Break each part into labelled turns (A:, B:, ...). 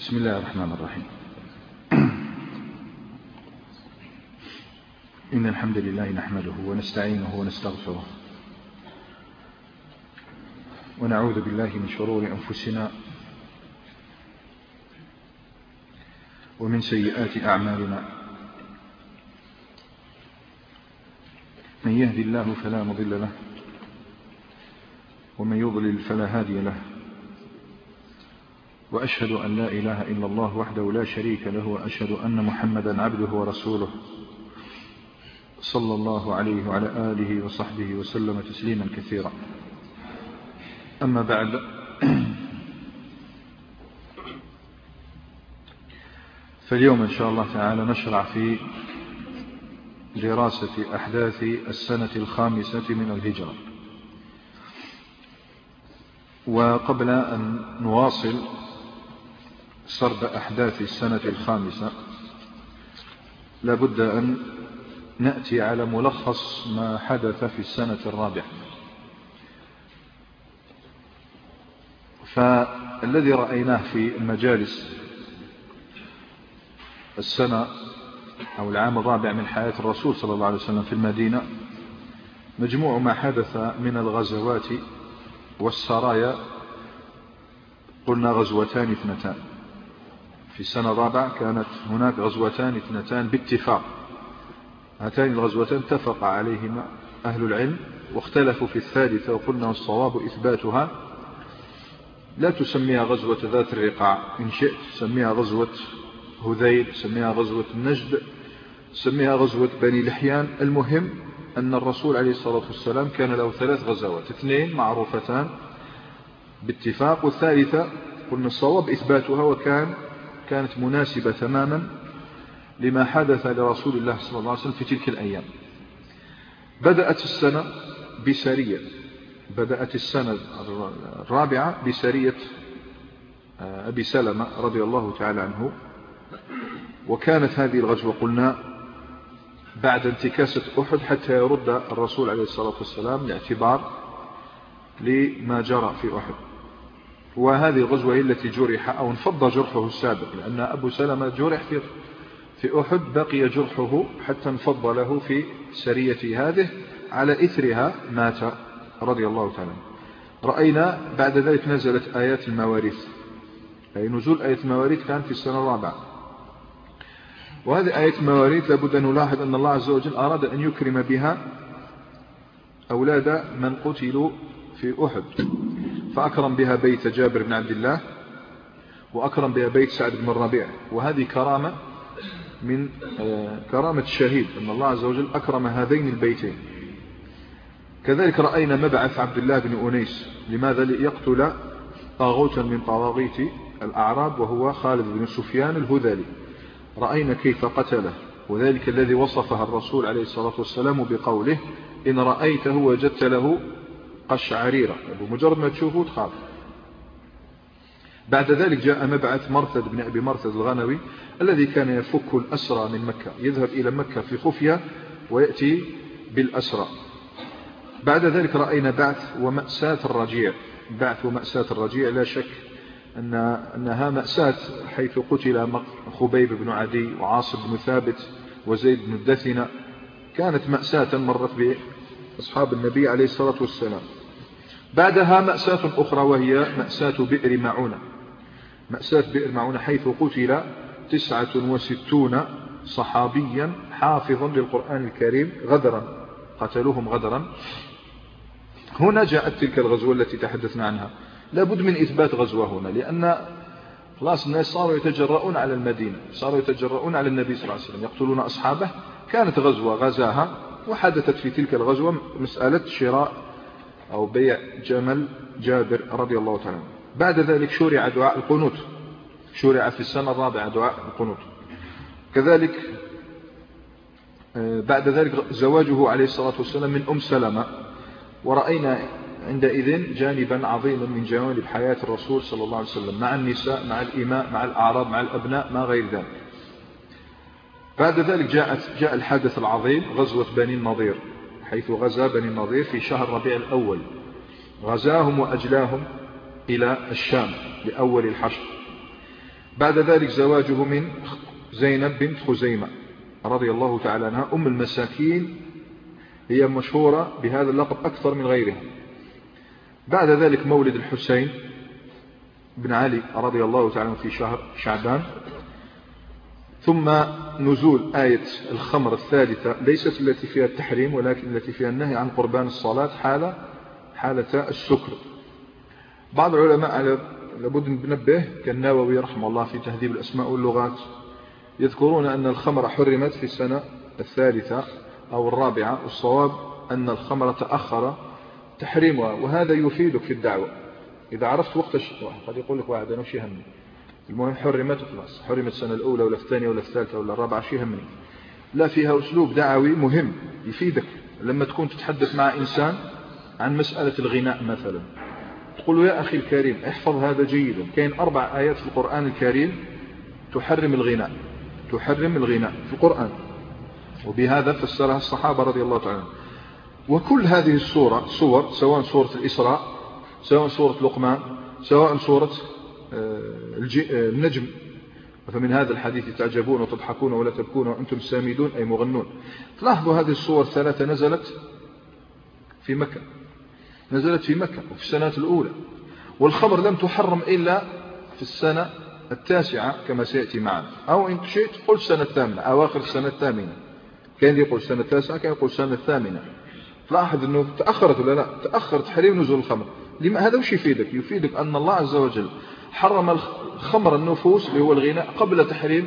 A: بسم الله الرحمن الرحيم. إن الحمد لله نحمده ونستعينه ونستغفره ونعوذ بالله من شرور أنفسنا ومن سيئات أعمالنا. من يهدي الله فلا مضل له ومن يضلل فلا هادي له، وأشهد أن لا إله إلا الله وحده لا شريك له، وأشهد أن محمدا عبده ورسوله صلى الله عليه وعلى آله وصحبه وسلم تسليما كثيرا. أما بعد، فاليوم إن شاء الله تعالى نشرع في دراسة أحداث السنة الخامسة من الهجرة. وقبل أن نواصل سرد أحداث السنة الخامسة لابد أن نأتي على ملخص ما حدث في السنة الرابعة. فالذي رأيناه في المجالس السنة أو العام الرابع من حياة الرسول صلى الله عليه وسلم في المدينة مجموع ما حدث من الغزوات والسرايا. قلنا غزوتان اثنتان في السنة الرابعة، كانت هناك غزوتان اثنتان باتفاق. هاتان الغزوتان اتفق عليهما أهل العلم واختلفوا في الثالثة، وقلنا الصواب إثباتها. لا تسميها غزوة ذات الرقاع، إن شئت سميها غزوة هذيل، سميها غزوة النجد، سميها غزوة بني لحيان. المهم أن الرسول عليه الصلاة والسلام كان له 3 غزوات، 2 معروفتان باتفاق، والثالثة قلنا الصواب إثباتها، كانت مناسبة تماما لما حدث لرسول الله صلى الله عليه وسلم في تلك الأيام. بدأت السنة بسرية، بدأت السنة الرابعة بسرية أبي سلمة رضي الله تعالى عنه. وكانت هذه الغزوة قلنا بعد انتكاسة أحد حتى يرد الرسول عليه الصلاة والسلام لاعتبار لما جرى في أحد. وهذه الغزوة هي التي جرح أو انفض جرحه السابق، لأن أبو سلمة جرح في أحد، بقي جرحه حتى انفض له في سرية هذه، على إثرها مات رضي الله تعالى. رأينا بعد ذلك نزلت آيات المواريث، أي نزول آيات المواريث كان في السنة الرابعة. وهذه آيات المواريث لابد أن نلاحظ أن الله عز وجل أراد أن يكرم بها أولاد من قتلوا في أحد، فأكرم بها بيت جابر بن عبد الله، وأكرم بها بيت سعد بن الربيع. وهذه كرامة من كرامة الشهيد، أن الله عز وجل أكرم هذين البيتين. كذلك رأينا مبعث عبد الله بن أنيس، لماذا؟ ليقتل طاغوتا من طواغيت الأعراب، وهو خالد بن سفيان الهذلي. رأينا كيف قتله، وذلك الذي وصفها الرسول عليه الصلاة والسلام بقوله: إن رأيته وجدت له قشعريرة، بمجرد ما تشوفه تخاف. بعد ذلك جاء مبعث مرثد بن أبي مرثد الغنوي، الذي كان يفك الأسرى من مكة، يذهب إلى مكة في خفية ويأتي بالأسرى. بعد ذلك رأينا بعث ومأساة الرجيع. بعث ومأساة الرجيع لا شك أنها مأساة، حيث قتل خبيب بن عدي وعاصم بن ثابت وزيد بن الدثنة. كانت مأساة مرت بأصحاب النبي عليه الصلاة والسلام. بعدها مأساة أخرى، وهي مأساة بئر معونة. مأساة بئر معونة حيث قتل 69 صحابيا حافظا للقرآن الكريم غدرا، قتلوهم غدرا. هنا جاءت تلك الغزوة التي تحدثنا عنها. لابد من إثبات غزوة هنا، لأن خلاص الناس صاروا يتجرؤون على المدينة، صاروا يتجرؤون على النبي صلى الله عليه وسلم، يقتلون أصحابه. كانت غزوة غزاها، وحدثت في تلك الغزوة مسألة شراء أو بيع جمل جابر رضي الله تعالى. بعد ذلك شرع دعاء القنوت، شرع في السنة الرابعة دعاء القنوت. كذلك بعد ذلك زواجه عليه الصلاة والسلام من أم سلمة. ورأينا عندئذ جانبا عظيما من جوانب حياة الرسول صلى الله عليه وسلم، مع النساء، مع الإماء، مع الأعراب، مع الأبناء، ما غير ذلك. بعد ذلك جاء الحدث العظيم، غزوة بني النضير، حيث غزا بني النضير في شهر ربيع الأول. غزاهم وأجلاهم إلى الشام لأول الحشر. بعد ذلك زواجه من زينب بنت خزيمة رضي الله تعالى عنها أم المساكين، هي مشهورة بهذا اللقب أكثر من غيرها. بعد ذلك مولد الحسين بن علي رضي الله تعالى عنه في شهر شعبان. ثم نزول آية الخمر الثالثة، ليست التي فيها التحريم ولكن التي فيها النهي عن قربان الصلاة حالة السكر. بعض العلماء لابد أن ننبه كالنووي رحمه الله في تهذيب الأسماء واللغات يذكرون أن الخمر حرمت في السنة الثالثة أو الرابعة، والصواب أن الخمر تأخر تحريمها، وهذا يفيدك في الدعوة. إذا عرفت وقت قد يقول لك واحد أنا شي همني، المهم حرمت خلاص، حرمت السنة الأولى ولا الثانية ولا الثالثة ولا الرابعة شي همني. لا، فيها أسلوب دعوي مهم يفيدك. لما تكون تتحدث مع إنسان عن مسألة الغناء مثلا، تقول له يا أخي الكريم احفظ هذا جيدا، كاين 4 آيات في القرآن الكريم تحرم الغناء في القرآن، وبهذا فسرها الصحابة رضي الله تعالى. وكل هذه الصور سواء سورة الإسراء، سواء سورة لقمان، سواء سورة النجم، فمن هذا الحديث تعجبون وتضحكون ولا تبكون وأنتم سامدون أي مغنون. تلاحظوا هذه الصور 3 نزلت في مكة وفي السنة الأولى، والخمر لم تحرم إلا في السنة 9 كما سيأتي معنا، أو إن شئت قل السنة 8 أواخر السنة 8، كان يقول السنة 9 كان يقول السنة 8. تلاحظ أنه تأخرت ولا لا؟ تأخر تحريم نزول الخمر. هذا وش يفيدك؟ يفيدك أن الله عز وجل حرم خمر النفوس اللي هو الغناء قبل تحريم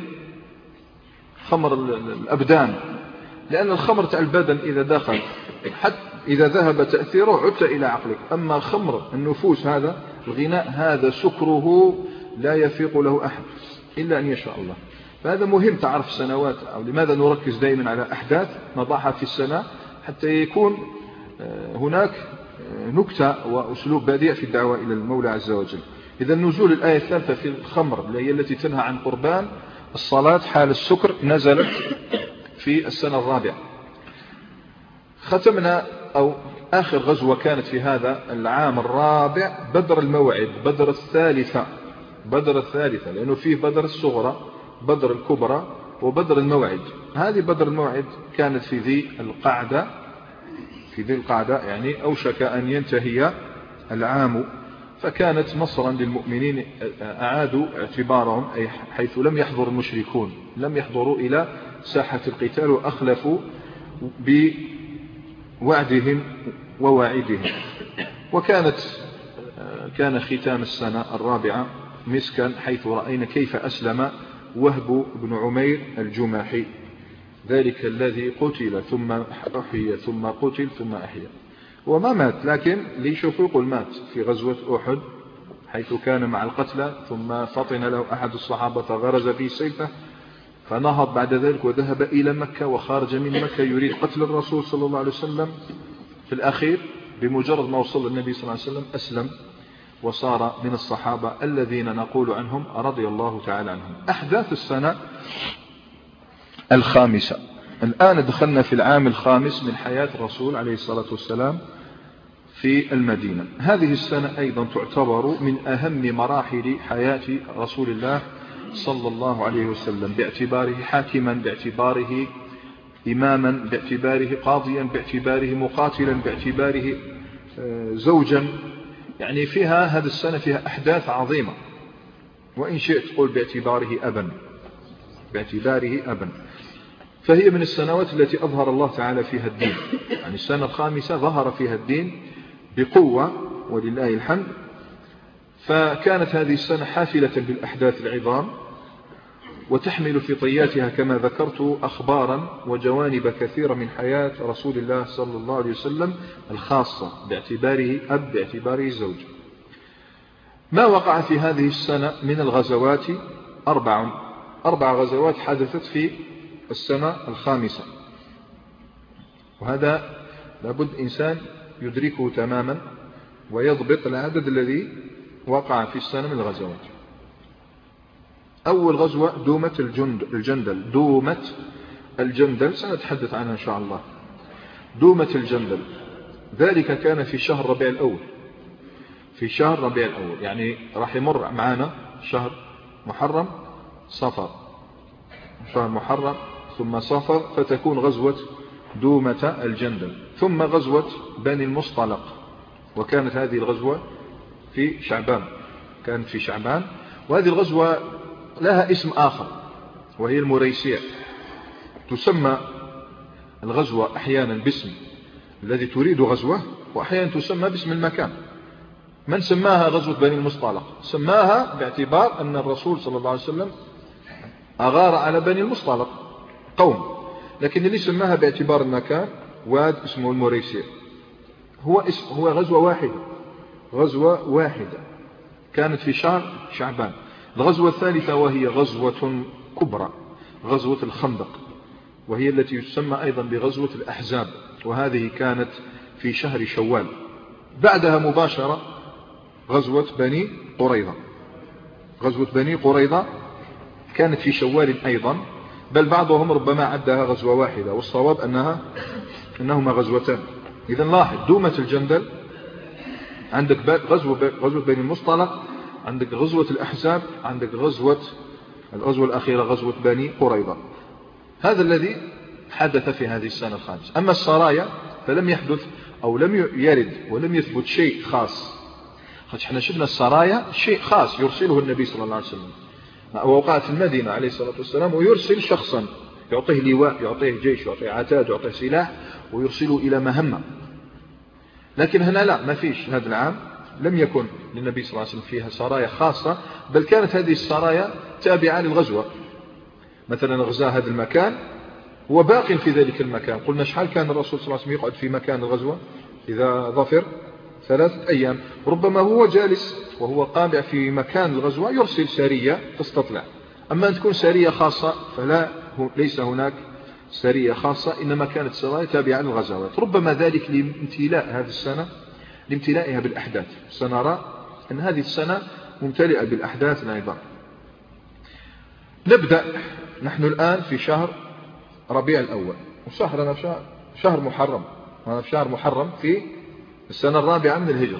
A: خمر الأبدان، لأن الخمر تاع البدن إذا دخل حتى إذا ذهب تأثيره عدت إلى عقلك. أما خمر النفوس هذا الغناء هذا سكره لا يفيق له أحد إلا أن يشاء الله. فهذا مهم تعرف السنوات، أو لماذا نركز دائما على أحداث نضعها في السنة حتى يكون هناك نكتة وأسلوب بديع في الدعوة إلى المولى عز وجل. إذا نزول الآية الثالثة في الخمر اللي هي التي تنهى عن قربان الصلاة حال السكر نزلت في السنة الرابعة. ختمنا أو آخر غزوة كانت في هذا العام الرابع بدر الموعد، بدر الثالثة، لأنه فيه بدر الصغرى بدر الكبرى وبدر الموعد. هذه بدر الموعد كانت في ذي القعدة يعني أوشك أن ينتهي العام، فكانت نصرا للمؤمنين، أعادوا اعتبارهم أي حيث لم يحضر المشركون، لم يحضروا إلى ساحة القتال وأخلفوا بوعدهم وواعدهم. كان ختام السنة الرابعة مسكا، حيث رأينا كيف أسلم وهب بن عمير الجماحي، ذلك الذي قتل ثم أحيي ثم قتل ثم أحيا، وما مات، لكن ليشوف يقول مات في غزوة أحد حيث كان مع القتلى، ثم فطن له أحد الصحابة فغرز في سيفه فنهض بعد ذلك وذهب إلى مكة وخارج من مكة يريد قتل الرسول صلى الله عليه وسلم. في الأخير بمجرد ما وصل النبي صلى الله عليه وسلم أسلم وصار من الصحابة الذين نقول عنهم رضي الله تعالى عنهم. أحداث السنة الخامسة، الآن دخلنا في العام الخامس من حياة الرسول عليه الصلاة والسلام في المدينة. هذه السنة أيضا تعتبر من أهم مراحل حياة رسول الله صلى الله عليه وسلم، باعتباره حاكما، باعتباره إماما، باعتباره قاضيا، باعتباره مقاتلا، باعتباره زوجا. يعني فيها هذه السنة فيها أحداث عظيمة، وإن شئت تقول باعتباره أبا. فهي من السنوات التي أظهر الله تعالى فيها الدين، يعني السنة الخامسة ظهر فيها الدين بقوة ولله الحمد. فكانت هذه السنة حافلة بالأحداث العظام، وتحمل في طياتها كما ذكرت أخبارا وجوانب كثيرة من حياة رسول الله صلى الله عليه وسلم الخاصة، باعتباره أب، باعتباره زوج. ما وقع في هذه السنة من الغزوات 4 غزوات حدثت في السنة الخامسة، وهذا لابد إنسان يدركه تماما ويضبط العدد الذي وقع في السنة من الغزوات. أول غزوة دومة الجندل، سنتحدث عنها إن شاء الله. دومة الجندل ذلك كان في شهر ربيع الأول، يعني راح يمر معنا شهر محرم صفر، شهر محرم ثم صفر، فتكون غزوة دومة الجندل، ثم غزوة بني المصطلق، وكانت هذه الغزوة في شعبان، كانت في شعبان. وهذه الغزوة لها اسم آخر وهي المريسيع. تسمى الغزوة أحيانا باسم الذي تريد غزوة، وأحيانا تسمى باسم المكان. من سماها غزوة بني المصطلق؟ سماها باعتبار أن الرسول صلى الله عليه وسلم أغار على بني المصطلق قوم، لكن اللي سماها باعتبار المكان واد اسمه المريسيع. هو غزوة واحدة، غزوة واحدة كانت في شهر شعبان. الغزوة الثالثة وهي غزوة كبرى، غزوة الخندق، وهي التي تسمى أيضا بغزوة الأحزاب، وهذه كانت في شهر شوال. بعدها مباشرة غزوة بني قريظة. غزوة بني قريظة كانت في شوال أيضا، بل بعضهم ربما عدها غزوة واحدة، والصواب أنهما غزوتان. إذا لاحظ دومة الجندل، عندك غزوة بني المصطلق، عندك غزوة الأحزاب، عندك الغزوة الأخيرة غزوة بني قريظة. هذا الذي حدث في هذه السنة الخامسة. أما السرايا فلم يحدث أو لم يرد ولم يثبت شيء خاص. احنا شفنا السرايا شيء خاص يرسله النبي صلى الله عليه وسلم، ووقعت في المدينة عليه الصلاة والسلام، ويرسل شخصا يعطيه لواء، يعطيه جيش، يعطيه عتاد، يعطيه سلاح، ويرسله إلى مهمة. لكن هنا لا، ما فيش. هذا العام لم يكن للنبي صلى الله عليه وسلم فيها سرايا خاصة، بل كانت هذه السرايا تابعة للغزوة. مثلا غزا هذا المكان هو باق في ذلك المكان. قلنا شحال كان الرسول صلى الله عليه وسلم يقعد في مكان الغزوة إذا ظفر؟ 3 أيام. ربما هو جالس وهو قابع في مكان الغزوة يرسل سرية تستطلع. أما أن تكون سرية خاصة ليس هناك سرية خاصة، إنما كانت سرايا تابعة للغزوات. ربما ذلك لامتلاء هذه السنة، لامتلائها بالأحداث. سنرى أن هذه السنة ممتلئة بالأحداث أيضا. نبدأ نحن الآن في شهر ربيع الأول، وشهرنا شهر محرم. هذا في شهر محرم في السنة الرابعة من الهجرة،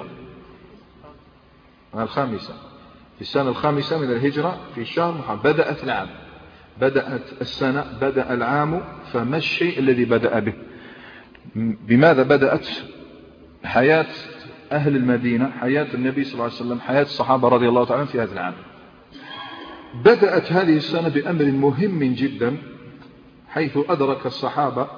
A: الخامسة، في السنة الخامسة من الهجرة في شهر محرم. بدأت العام، بدأت السنة، بدأ العام. فما الشيء الذي بدأ به؟ بماذا بدأت حياة أهل المدينة، حياة النبي صلى الله عليه وسلم، حياة الصحابة رضي الله تعالى في هذا العام؟ بدأت هذه السنة بأمر مهم جدا، حيث أدرك الصحابة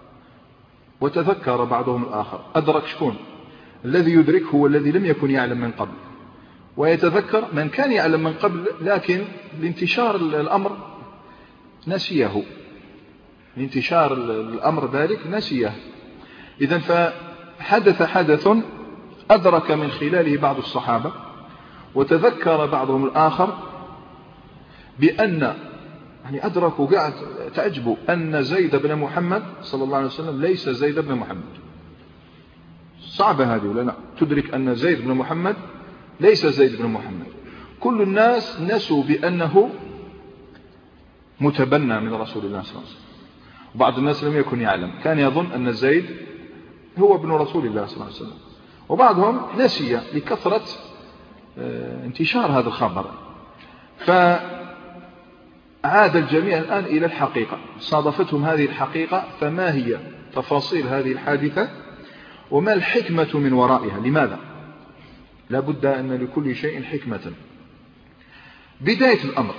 A: وتذكر بعضهم الآخر. أدرك شكون؟ الذي يدرك هو الذي لم يكن يعلم من قبل، ويتذكر من كان يعلم من قبل، لكن لانتشار الأمر نسيه، لانتشار الأمر ذلك نسيه. إذن فحدث حدث أدرك من خلاله بعض الصحابة، وتذكر بعضهم الآخر بأن أدركوا قاعد تعجبوا أن زيد بن محمد صلى الله عليه وسلم ليس زيد بن محمد. صعبة هذه ولا لا؟ تدرك أن زيد بن محمد ليس زيد بن محمد. كل الناس نسوا بأنه متبنى من رسول الله صلى الله عليه وسلم، وبعض الناس لم يكن يعلم، كان يظن أن زيد هو ابن رسول الله صلى الله عليه وسلم، وبعضهم نسي لكثرة انتشار هذا الخبر. فعاد الجميع الآن إلى الحقيقة، صادفتهم هذه الحقيقة. فما هي تفاصيل هذه الحادثة وما الحكمة من ورائها؟ لماذا؟ لا بد أن لكل شيء حكمة. بداية الأمر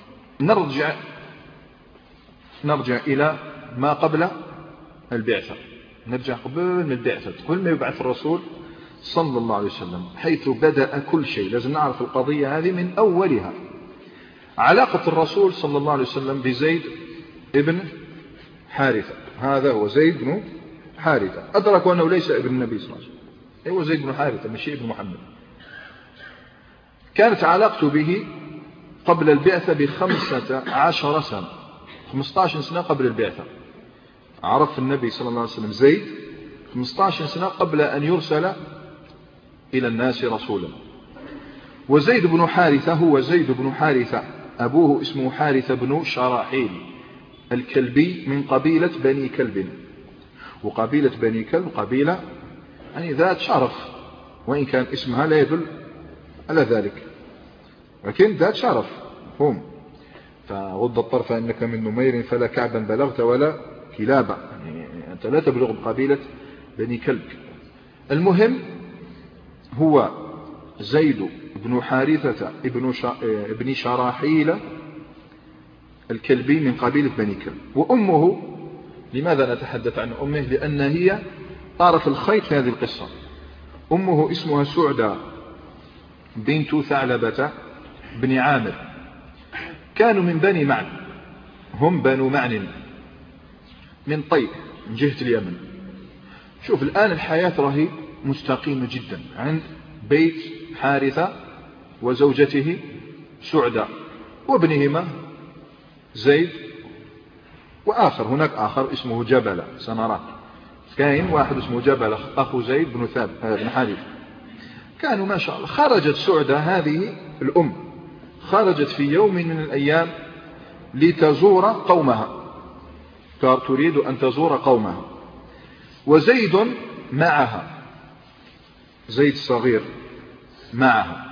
A: نرجع إلى ما قبل البعثة، نرجع قبل البعثة، قبل ما يبعث الرسول صلى الله عليه وسلم، حيث بدأ كل شيء. لازم نعرف القضية هذه من أولها. علاقة الرسول صلى الله عليه وسلم بزيد ابن حارثة، هذا هو زيد بن حارثة. أدركوا أنه ليس ابن النبي صلى الله عليه وسلم، هو زيد بن حارثة مش ابن محمد. كانت علاقته به قبل البعثة ب15 سنة، 15 سنة قبل البعثة. عرف النبي صلى الله عليه وسلم زيد 15 سنة قبل أن يرسل إلى الناس رسولا. وزيد بن حارثة هو زيد بن حارثة، أبوه اسمه حارثة بن شراحيل الكلبي من قبيلة بني كلب. وقبيلة بني كلب قبيلة ذات شرف، وإن كان اسمها لا يدل على ذلك، لكن ذات شرف. هم. فغض الطرف إنك من نمير فلا كعبا بلغت ولا كلابا، يعني أنت لا تبلغ بقبيلة بني كلب. المهم هو زيد بن حارثة ابن شراحيل الكلبي من قبيلة بني كلب. وأمه، لماذا نتحدث عن أمه؟ لأن هي طرف الخيط في هذه القصة. أمه اسمها سعدة بنت ثعلبة بن عامر، كانوا من بني معن، هم بنو معن من طيب من جهة اليمن. شوف الآن الحياة راهي مستقيمة جدا عند بيت حارثة وزوجته سعدة وابنهما زيد، وآخر هناك آخر اسمه جبل، سنراه كاين واحد اسمه جبل أخو زيد بن حارثة. كانوا ما شاء الله. خرجت سعدة هذه الأم، خرجت في يوم من الأيام لتزور قومها، تريد أن تزور قومها، وزيد معها، زيد الصغير معها.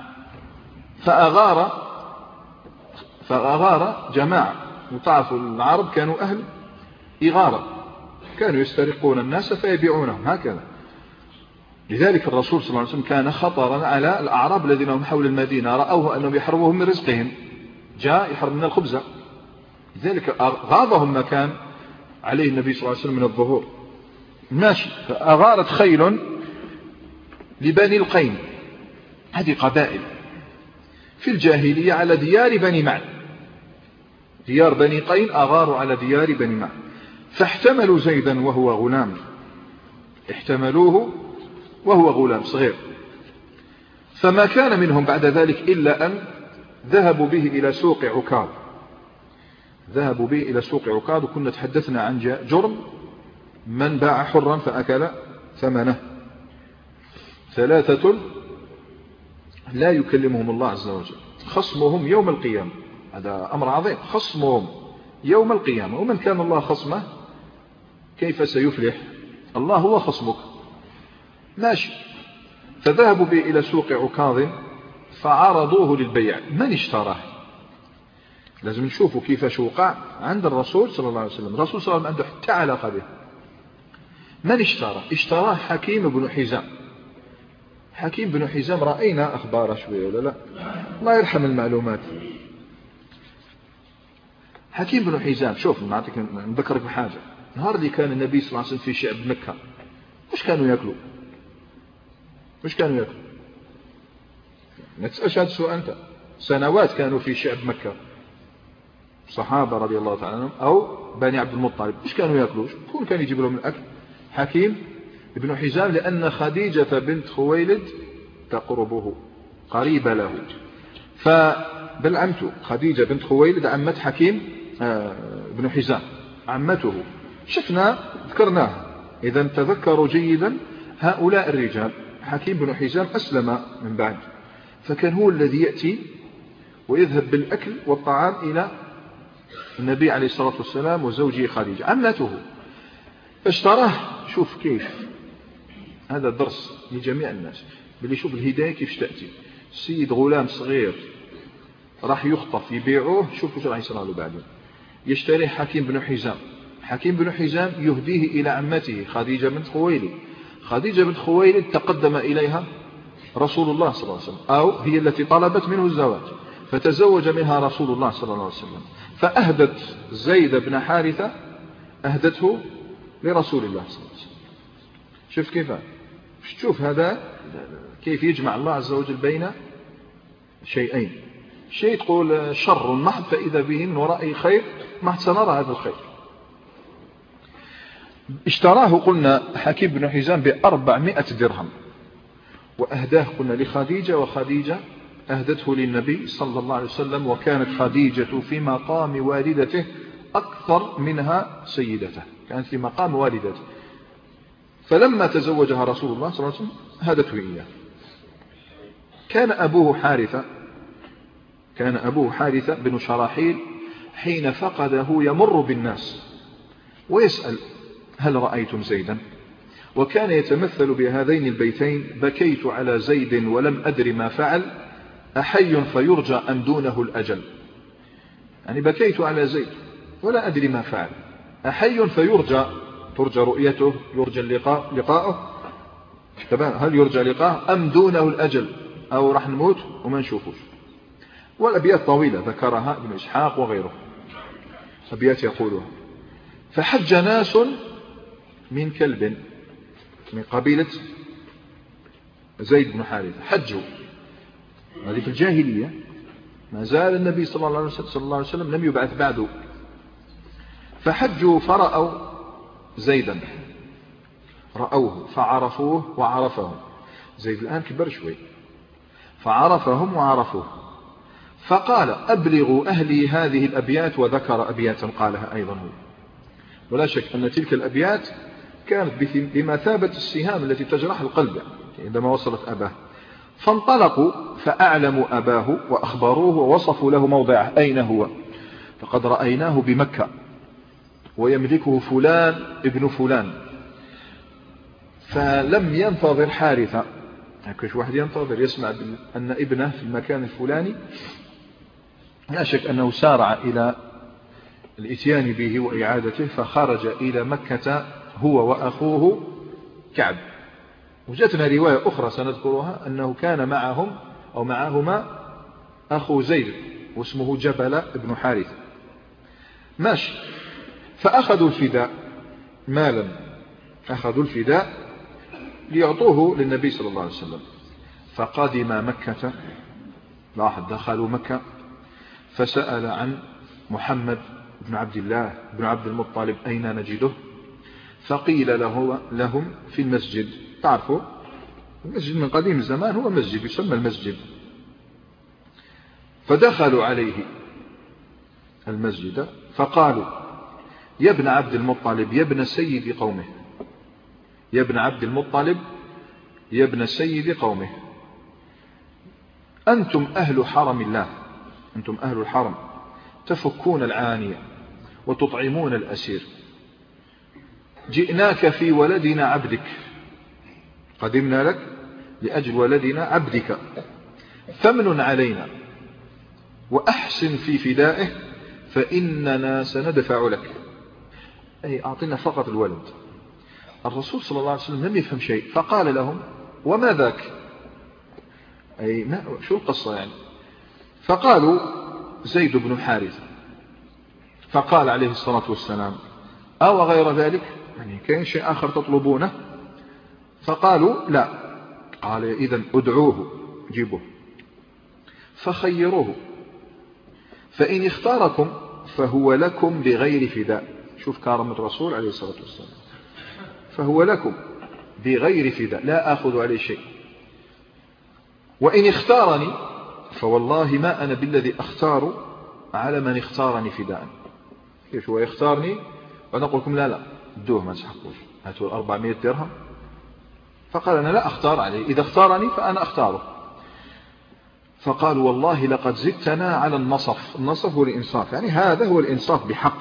A: فأغار جماعة، وتعرفوا العرب كانوا أهل إغارة، كانوا يسترقون الناس فيبيعونهم هكذا. لذلك الرسول صلى الله عليه وسلم كان خطرا على الأعراب الذين هم حول المدينة، رأوه أنهم يحرموهم من رزقهم، جاء يحرم من الخبز، لذلك غاضهم ما كان عليه النبي صلى الله عليه وسلم من الظهور. ماشي. فأغارت خيل لبني القين، هذه قبائل في الجاهلية على ديار بني معن، ديار بني قين أغاروا على ديار بني معن، فاحتملوا زيدا وهو غلام، احتملوه وهو غلام صغير. فما كان منهم بعد ذلك إلا أن ذهبوا به إلى سوق عكاظ، ذهبوا به إلى سوق عكاظ. وكنا تحدثنا عن جرم من باع حرا فأكل ثمنه، 3 لا يكلمهم الله عز وجل، خصمهم يوم القيامة، هذا أمر عظيم، خصمهم يوم القيامة. ومن كان الله خصمه كيف سيفلح؟ الله هو خصمك. ماشي. فذهبوا به إلى سوق عكاظ فعرضوه للبيع. من اشتراه؟ لازم نشوفوا كيف وقع عند الرسول صلى الله عليه وسلم. الرسول صلى الله عليه وسلم عنده حتى علاقة به. من اشتراه حكيم بن حزام. حكيم بن حزام رأينا أخباره شوية ولا لا؟ الله يرحم المعلومات. حكيم بن حزام، شوف نذكرك بحاجة. نهار اللي كان النبي صلى الله عليه وسلم في شعب مكة، وش كانوا يأكلوا؟ ما تسألش هذا السؤال أنت. سنوات كانوا في شعب مكة صحابة رضي الله تعالى عنهم أو بني عبد المطلب، وش كانوا يأكلوا؟ شكون كان يجيب لهم الأكل؟ حكيم بن حزام، لأن خديجة بنت خويلد تقربه، قريبة له. فبل عمته خديجة بنت خويلد عمت حكيم بن حزام، عمته. شفنا ذكرناه. إذا تذكروا جيدا هؤلاء الرجال. حكيم بن حزام أسلم من بعد، فكان هو الذي يأتي ويذهب بالأكل والطعام إلى النبي عليه الصلاة والسلام وزوجه خديجة عمته. فاشتراه. شوف كيف هذا درس لجميع الناس، بل يشوف الهداية كيف تأتي. السيد غلام صغير راح يخطف يبيعوه، شوفوا شو راح يصير له بعدين. يشتريه حكيم بن حزام، حكيم بن حزام يهديه إلى عمته خديجة بنت خويلد. خديجة بنت خويلد تقدم إليها رسول الله صلى الله عليه وسلم، أو هي التي طلبت منه الزواج، فتزوج منها رسول الله صلى الله عليه وسلم. فأهدت زيد بن حارثة، أهدته لرسول الله صلى الله عليه وسلم. شوف كيف، شوف هذا كيف يجمع الله عز وجل بين شيئين. شيء تقول شر محض، فإذا به من وراء خير محض، سنرى هذا الخير. اشتراه قلنا حكيم بن حزام ب400 درهم، وأهداه قلنا لخديجة، وخديجة أهدته للنبي صلى الله عليه وسلم. وكانت خديجة في مقام والدته أكثر منها سيدته، كانت في مقام والدته. فلما تزوجها رسول الله صلى الله عليه وسلم هدته إياه. كان أبوه حارثة بن شراحيل حين فقده يمر بالناس ويسأل: هل رأيتم زيدا؟ وكان يتمثل بهذين البيتين: بكيت على زيد ولم أدر ما فعل، أحي فيرجى أم دونه الأجل. يعني بكيت على زيد ولا أدري ما فعل، أحي فيرجى ترجى رؤيته، يرجى لقاءه، هل يرجى لقاءه أم دونه الأجل أو راح نموت وما نشوفوش. والأبيات طويلة ذكرها ابن إسحاق وغيره، أبيات يقولها: فحج ناس من كلب، من قبيلة زيد بن حارثة، حجوا، هذه في الجاهلية، ما زال النبي صلى الله عليه وسلم لم يبعث بعده، فحجوا فرأوا زيدا، رأوه فعرفوه وعرفهم، زيد الآن كبر شوي، فعرفهم وعرفوه، فقال: أبلغوا أهلي هذه الأبيات، وذكر أبياتا قالها أيضا هو. ولا شك أن تلك الأبيات كانت بمثابة السهام التي تجرح القلب عندما وصلت أباه. فانطلقوا فأعلموا أباه وأخبروه ووصفوا له موضعه، أين هو؟ فقد رأيناه بمكة ويملكه فلان ابن فلان. فلم ينتظر حارثة، كيش واحد ينتظر يسمع أن ابنه في المكان الفلاني، لا شك أنه سارع إلى الاتيان به وإعادته، فخرج إلى مكة هو وأخوه كعب. وجدنا رواية أخرى سنذكرها أنه كان معهم أو معهما أخو زيد واسمه جبل بن حارثة، ماشي. فأخذوا الفداء مالا، أخذوا الفداء ليعطوه للنبي صلى الله عليه وسلم. فقدم مكة، لاحظ دخلوا مكة، فسأل عن محمد بن عبد الله بن عبد المطلب أين نجده؟ فقيل لهم في المسجد. تعرفوا المسجد من قديم الزمان هو مسجد يسمى المسجد. فدخلوا عليه المسجد فقالوا: يا ابن عبد المطلب يا ابن سيد قومه، يا ابن عبد المطلب يا ابن سيد قومه، أنتم أهل حرم الله، أنتم أهل الحرم، تفكون العانية وتطعمون الأسير، جئناك في ولدنا عبدك، قدمنا لك لأجل ولدنا عبدك، فمن علينا وأحسن في فدائه فإننا سندفع لك. أي أعطينا فقط الولد. الرسول صلى الله عليه وسلم لم يفهم شيء، فقال لهم: وما ذاك؟ أي شو القصة يعني؟ فقالوا: زيد بن حارثة. فقال عليه الصلاة والسلام: أو غير ذلك، يعني كاين شيء آخر تطلبونه؟ فقالوا: لا. قال: إذن ادعوه، جيبوه، فخيروه، فإن اختاركم فهو لكم بغير فداء. شوف كرم الرسول عليه الصلاة والسلام، فهو لكم بغير فداء، لا أخذ عليه شيء. وإن اختارني فوالله ما أنا بالذي أختار على من اختارني فداء. كيف هو يختارني وأنا أقول لكم لا ادوه ما تسحقوش، هاتوا 400 درهم. فقال: أنا لا أختار عليه، إذا اختارني فأنا أختاره. فقالوا: والله لقد زدتنا على النصف. النصف هو الإنصاف، يعني هذا هو الإنصاف بحق.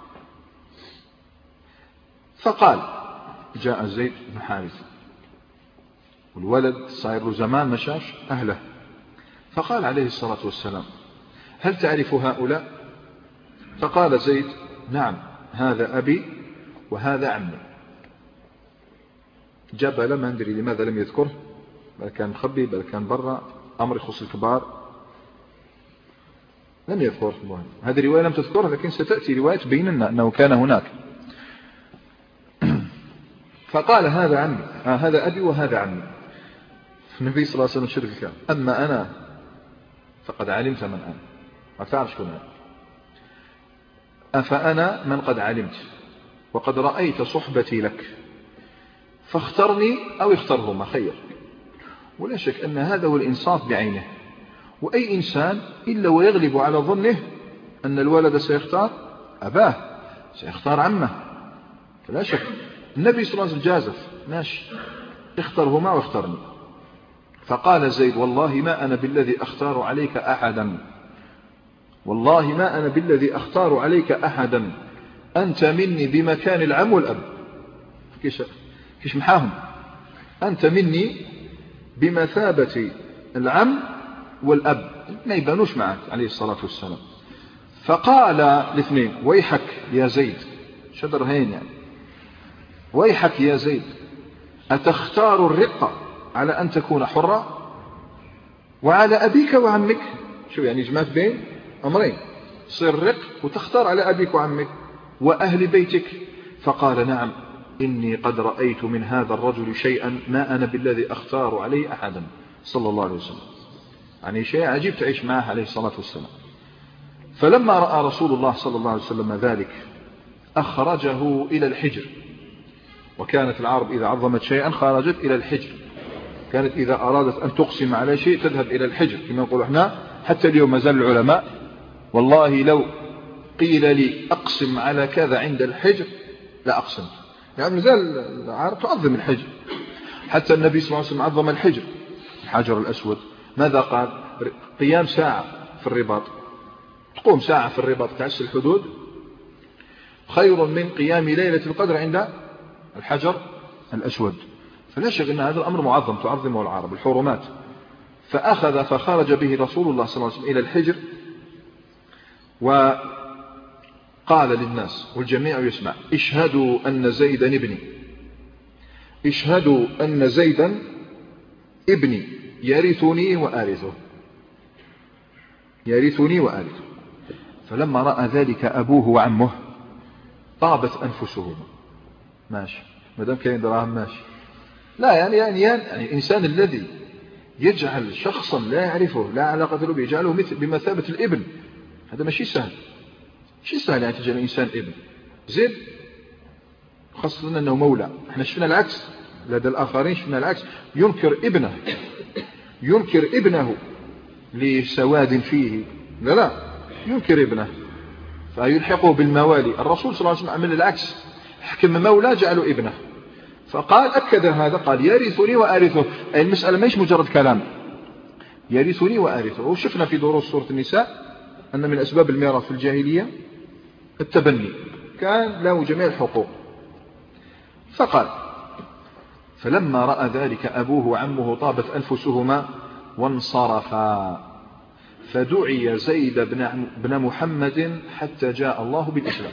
A: فقال: جاء زيد بن حارثة والولد صاير له زمان مشاش أهله، فقال عليه الصلاة والسلام: هل تعرف هؤلاء؟ فقال زيد: نعم، هذا أبي وهذا عمي. جبل ما ندري لماذا لم يذكره، بل كان مخبي، بل كان برا، أمر يخص الكبار، لم يذكر. هذه الرواية لم تذكرها، لكن ستأتي رواية بيننا أنه كان هناك. فقال: هذا عمي، هذا أبي وهذا عمي. النبي صلى الله عليه وسلم شرك الكلام: أما أنا فقد علمت من أنا، ما تعرف شكون أنا، أفأنا من قد علمت وقد رأيت صحبتي لك، فاخترني أو اخترهما، خير. ولا شك أن هذا هو الإنصاف بعينه. وأي إنسان إلا ويغلب على ظنه أن الولد سيختار أباه، سيختار عمه، فلا شك. النبي صلى الله عليه وسلم جازف: ماشي، اخترهما واخترني. فقال زيد: والله ما أنا بالذي أختار عليك أحدا، والله ما أنا بالذي أختار عليك أحدا، أنت مني بمكان العم والأب. كيش محاهم، أنت مني بمثابة العم والأب، ما يبانوش معك عليه الصلاة والسلام. فقال الاثنين: ويحك يا زيد، شدر هين يعني، ويحك يا زيد، أتختار الرقة على أن تكون حرة وعلى أبيك وعمك؟ شو يعني جمعت بين أمرين، تصير رق وتختار على أبيك وعمك وأهل بيتك. فقال: نعم، إني قد رأيت من هذا الرجل شيئا ما أنا بالذي أختار عليه أحدا صلى الله عليه وسلم. يعني شيء عجيب تعيش معه عليه الصلاة والسلام. فلما رأى رسول الله صلى الله عليه وسلم ذلك أخرجه إلى الحجر. وكانت العرب إذا عظمت شيئا خرجت إلى الحجر، كانت إذا أرادت أن تقسم على شيء تذهب إلى الحجر كما نقول احنا. حتى اليوم ما زال العلماء: والله لو قيل لي أقسم على كذا عند الحجر لا أقسمت. يعني ما زال العرب تعظم الحجر. حتى النبي صلى الله عليه وسلم عظم الحجر، الحجر الأسود. ماذا قال؟ قيام ساعة في الرباط، تقوم ساعة في الرباط تعس الحدود خير من قيام ليلة القدر عند الحجر الأسود. فلا شك أن هذا الأمر معظم تعظمه العرب، الحرمات. فأخذ فخرج به رسول الله صلى الله عليه وسلم إلى الحجر، وقال للناس والجميع يسمع: اشهدوا أن زيدا ابني، اشهدوا أن زيدا ابني يرثني وآرثه، يرثني وآرثه. فلما رأى ذلك أبوه وعمه طابت أنفسهما. ماشي، مدام كاين دراهم ماشي. لا يعني الإنسان الذي يجعل شخصا لا يعرفه لا علاقة له يجعله بمثابة الابن، هذا ماشي سهل. ماشي سهل يعني تجعل الإنسان ابن زين، خاصة أنه مولى. احنا شفنا العكس لدى الآخرين، شفنا العكس، ينكر ابنه لسواد فيه، لا ينكر ابنه فيلحقه بالموالي. الرسول صلى الله عليه وسلم عمل العكس، حكم مولى جعله ابنه. فقال أكد هذا، قال: يرثني وأرثه. أي المسألة مش مجرد كلام، يرثني وأرثه. وشفنا في دروس سورة النساء أن من أسباب الميراث في الجاهلية التبني، كان له جميع الحقوق. فقال: فلما رأى ذلك أبوه وعمه طابت أنفسهما وانصرفا، فدعي زيد بن محمد حتى جاء الله بالإسلام.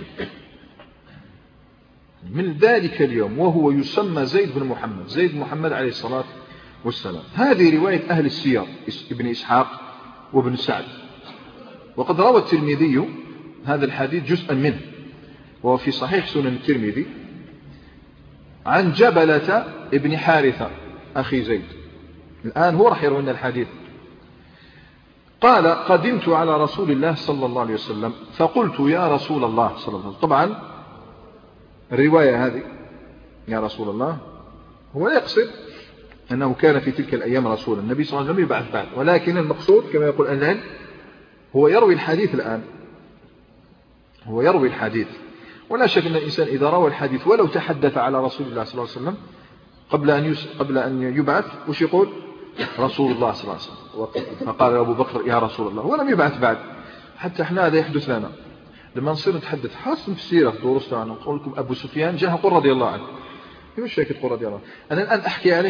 A: من ذلك اليوم وهو يسمى زيد بن محمد، زيد بن محمد عليه الصلاة والسلام. هذه رواية أهل السير، ابن إسحاق وابن سعد. وقد روى الترمذي هذا الحديث جزءا منه، وهو في صحيح سنن الترمذي، عن جبلة ابن حارثة أخي زيد. الآن هو رح يروي لنا الحديث. قال: قدمت على رسول الله صلى الله عليه وسلم فقلت: يا رسول الله صلى الله عليه وسلم. طبعا الرواية هذه يا رسول الله هو لا يقصد أنه كان في تلك الأيام رسول النبي صلى الله عليه وسلم يبعث بعد، ولكن المقصود كما يقول أهل العلم هو يروي الحديث الآن، هو يروي الحديث. ولا شك أن الإنسان إذا روى الحديث ولو تحدث على رسول الله صلى الله عليه وسلم قبل أن يبعث، وش يقول؟ رسول الله صلى الله عليه وسلم. فقال أبو بكر: يا رسول الله، ولم يبعث بعد. حتى احنا هذا يحدث لنا لما نصير نتحدث خاصة في السيرة في دروس تاعنا، نقول لكم أبو سفيان جاء قل رضي الله عنه. مش هيك تقول رضي الله عنه، أنا الآن أحكي عليه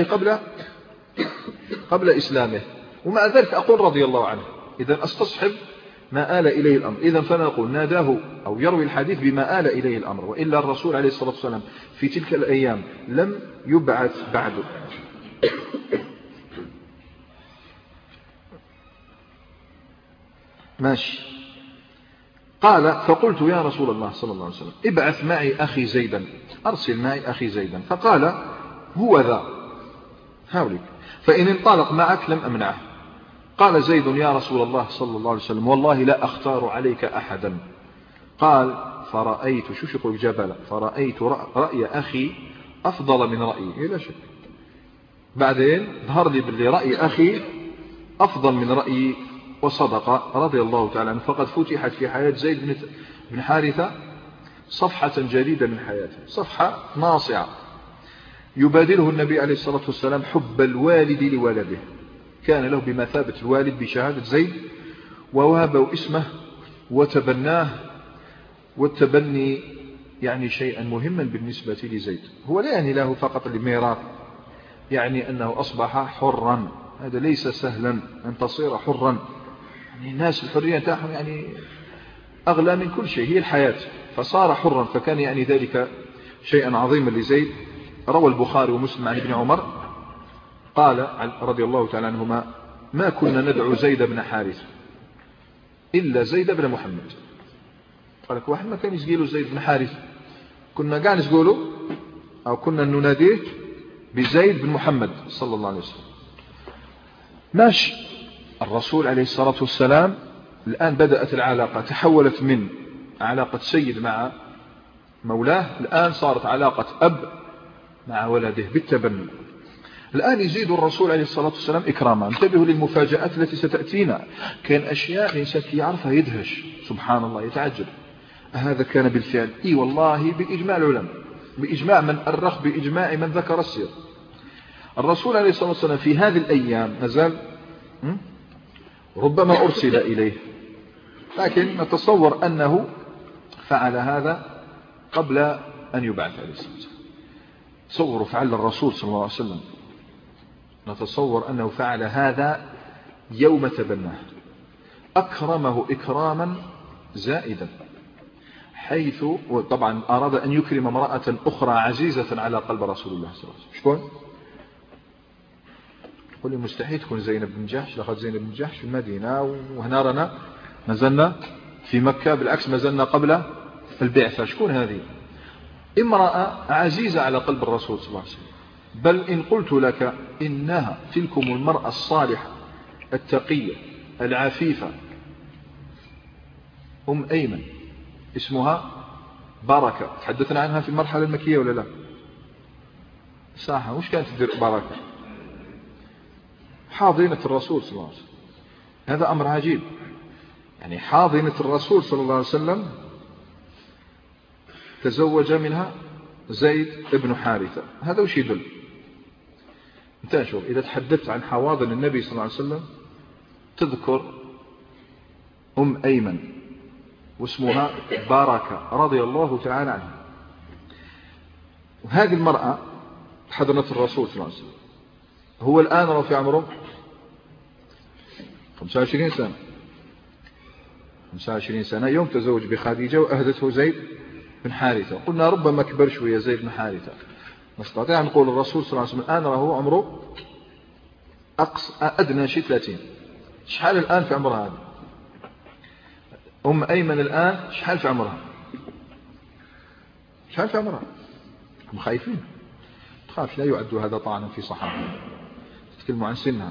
A: قبل إسلامه، ومع ذلك أقول رضي الله عنه. إذا أستصحب ما آل إليه الأمر. إذا فنقول ناداه أو يروي الحديث بما آل إليه الأمر، وإلا الرسول عليه الصلاة والسلام في تلك الأيام لم يبعث بعد. ماشي. قال: فقلت: يا رسول الله صلى الله عليه وسلم ابعث معي أخي زيدا، أرسل معي أخي زيدا. فقال: هو ذا هاولك، فإن انطلق معك لم أمنعه. قال زيد: يا رسول الله صلى الله عليه وسلم والله لا أختار عليك أحدا. قال: فرأيت، شو يقول جبل، فرأيت رأي أخي أفضل من رأيي. لا شك بعدين ظهر لي باللي رأي أخي أفضل من رأيي، وصدق رضي الله تعالى عنه. فقد فتحت في حياة زيد بن حارثة صفحة جديدة من حياته، صفحة ناصعة يبادله النبي عليه الصلاة والسلام حب الوالد لولده. كان له بمثابة الوالد بشهادة زيد، ووهبه اسمه وتبناه. والتبني يعني شيئا مهما بالنسبة لزيد، هو لا يعني له فقط الميراث، يعني أنه أصبح حرا. هذا ليس سهلا أن تصير حرا. يعني الناس الحرية تاعهم يعني أغلى من كل شيء، هي الحياة، فصار حرا، فكان يعني ذلك شيئا عظيما لزيد. روى البخاري ومسلم عن ابن عمر قال رضي الله تعالى عنهما: ما كنا ندعو زيد بن حارثة إلا زيد بن محمد. قال لك واحد ما كان يسقيله زيد بن حارثة، كنا قاعد نسقوله أو كنا نناديه بزيد بن محمد صلى الله عليه وسلم. ماشي الرسول عليه الصلاة والسلام الآن بدأت العلاقة، تحولت من علاقة سيد مع مولاه، الآن صارت علاقة أب مع ولده بالتبني. الآن يزيد الرسول عليه الصلاة والسلام إكراما. انتبهوا للمفاجآت التي ستأتينا، كان أشياء الإنسان يعرفها يدهش، سبحان الله يتعجب، هذا كان بالفعل. إي والله بإجماع العلماء، بإجماع من أرخ، بإجماع من ذكر السير. الرسول عليه الصلاة والسلام في هذه الأيام مازال ربما أرسل إليه، لكن نتصور أنه فعل هذا قبل أن يبعث عليه الصلاة والسلام. تصوروا فعل الرسول صلى الله عليه وسلم، نتصور أنه فعل هذا يوم تبناه، أكرمه إكراما زائدا، حيث طبعا أراد أن يكرم امرأة أخرى عزيزة على قلب رسول الله صلى الله عليه وسلم. شكون؟ قل لي مستحيل تكون زينب بن جحش، لقد زينب بن جحش في المدينة وهنا رانا نزلنا في مكة، بالعكس نزلنا قبل البعثة. شكون هذه؟ امرأة عزيزة على قلب الرسول صلى الله عليه وسلم. بل إن قلت لك إنها تلكم المرأة الصالحة التقية العفيفة أم أيمن، اسمها بركة، تحدثنا عنها في المرحلة المكية ولا لا؟ صح، وش كانت تدير بركة؟ حاضنة الرسول صلى الله عليه وسلم. هذا أمر عجيب، يعني حاضنة الرسول صلى الله عليه وسلم تزوج منها زيد بن حارثة. هذا وش يدل؟ انت شوف، إذا تحدثت عن حواضن النبي صلى الله عليه وسلم تذكر أم أيمن واسمها بركة رضي الله تعالى عنها. وهذه المرأة حضنت الرسول صلى الله عليه وسلم، هو الآن رفع عمره 25 سنة، 25 سنة يوم تزوج بخديجة وأهدته زيد بن حارثة. قلنا ربما كبر شوية زيد بن حارثة، نستطيع أن نقول الرسول صلى الله عليه وسلم الآن راه عمره أدنى شيء 30. شحال الآن في عمرها هذا؟ أم أيمن الآن شحال في عمرها؟ شحال في عمرها؟ هم خايفين، تخاف، لا يعد هذا طعنا في صحابة، تتكلموا عن سنها.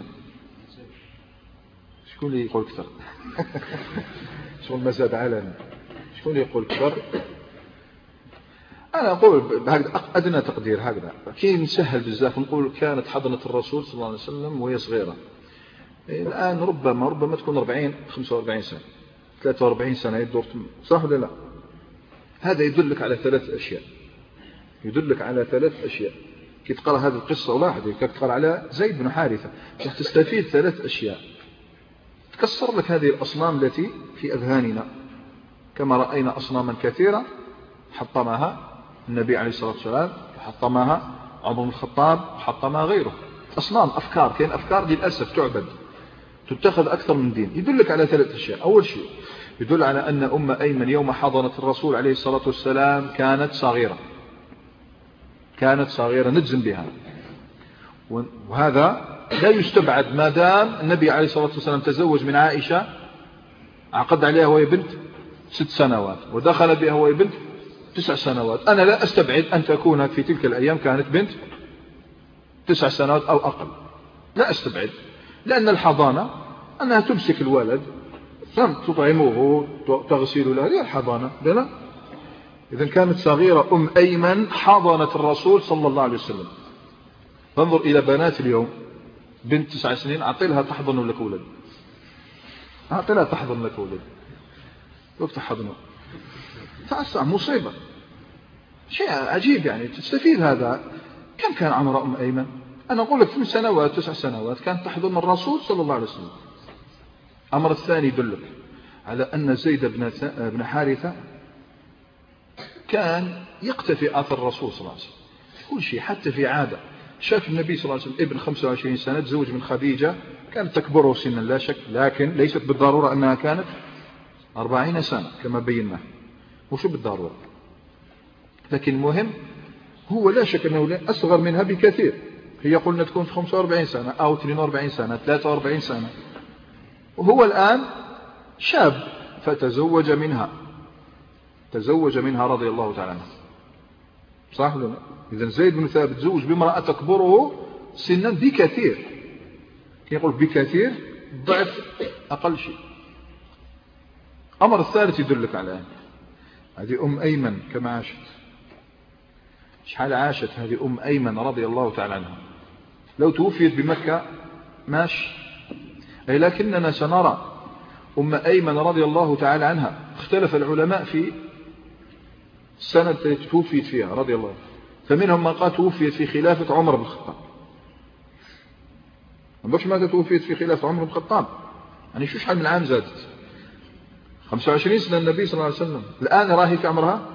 A: شكون اللي يقول كثر؟ شكون ما زاد علينا؟ شكون اللي يقول كثر؟ أنا أقول بهكذا أدنى تقدير هكذا، كي نسهل بزاف نقول كانت حضنة الرسول صلى الله عليه وسلم وهي صغيرة. الآن ربما تكون 40 45 سنة 43 سنة يدور، صح ولا لا؟ هذا يدلك على 3 أشياء، يدلك على 3 أشياء. كي تقرأ هذه القصة ولاحظ كي تقرأ على زيد بن حارثة راح تستفيد 3 أشياء. تكسر لك هذه الأصنام التي في أذهاننا، كما رأينا أصناما كثيرة حطمها النبي عليه الصلاة والسلام، حطمها عمر بن الخطاب، حطمها غيره. أصنام، أفكار، كاين أفكار للأسف تعبد، تتخذ أكثر من دين. يدلك على 3 أشياء. أول شيء يدل على أن أم أيمن يوم حضنت الرسول عليه الصلاة والسلام كانت صغيرة، كانت صغيرة نجزم بها، وهذا لا يستبعد ما دام النبي عليه الصلاة والسلام تزوج من عائشة، عقد عليها وهي بنت 6 سنوات ودخل بها وهي بنت 9 سنوات. أنا لا أستبعد أن تكون في تلك الأيام كانت بنت 9 سنوات أو أقل، لا أستبعد، لأن الحضانة أنها تمسك الولد ثم تطعمه تغسل له، هي الحضانة لا. إذن كانت صغيرة أم أيمن حضنت الرسول صلى الله عليه وسلم. فانظر إلى بنات اليوم، بنت 9 سنين أعطي لها تحضن لك ولد، أعطي لها تحضن لك ولد، وقت تحضنه تأسع، مصيبة، شيء عجيب. يعني تستفيد هذا. كم كان عمر أم أيمن؟ أنا أقول لك 8 سنوات 9 سنوات كانت تحضن الرسول صلى الله عليه وسلم. الأمر الثاني يدلك على أن زيد بن حارثة كان يقتفي آثار الرسول صلى الله عليه وسلم كل شيء، حتى في عادة. شاف النبي صلى الله عليه وسلم ابن 25 سنة تزوج من خديجة، كانت تكبره سنا لا شك، لكن ليست بالضرورة أنها كانت 40 سنة كما بينا، وشو بالضرورة. لكن المهم هو لا شك أنه أصغر منها بكثير. هي قلنا تكون 45 سنة أو 42 سنة 43 سنة، وهو الآن شاب فتزوج منها، تزوج منها رضي الله تعالى عنها. صح ولا لا؟ إذن زيد بن ثابت تزوج بامرأة تكبره سنا بكثير. يقول بكثير ضعف أقل شيء. أمر الثالث يدلك على هذه أيمن كما عاشت. شحال عاشت هذه أيمن رضي الله تعالى عنها؟ لو توفيت بمكة ماشي، أي لكننا سنرى أيمن رضي الله تعالى عنها اختلف العلماء في السنة التي توفيت فيها رضي الله، فمنهم من قال توفيت في خلافة عمر بن الخطاب. باش ماذا توفيت في خلافة عمر بن الخطاب؟ يعني شو شحال من عام زادت؟ 25 سنة النبي صلى الله عليه وسلم، الآن راهي في عمرها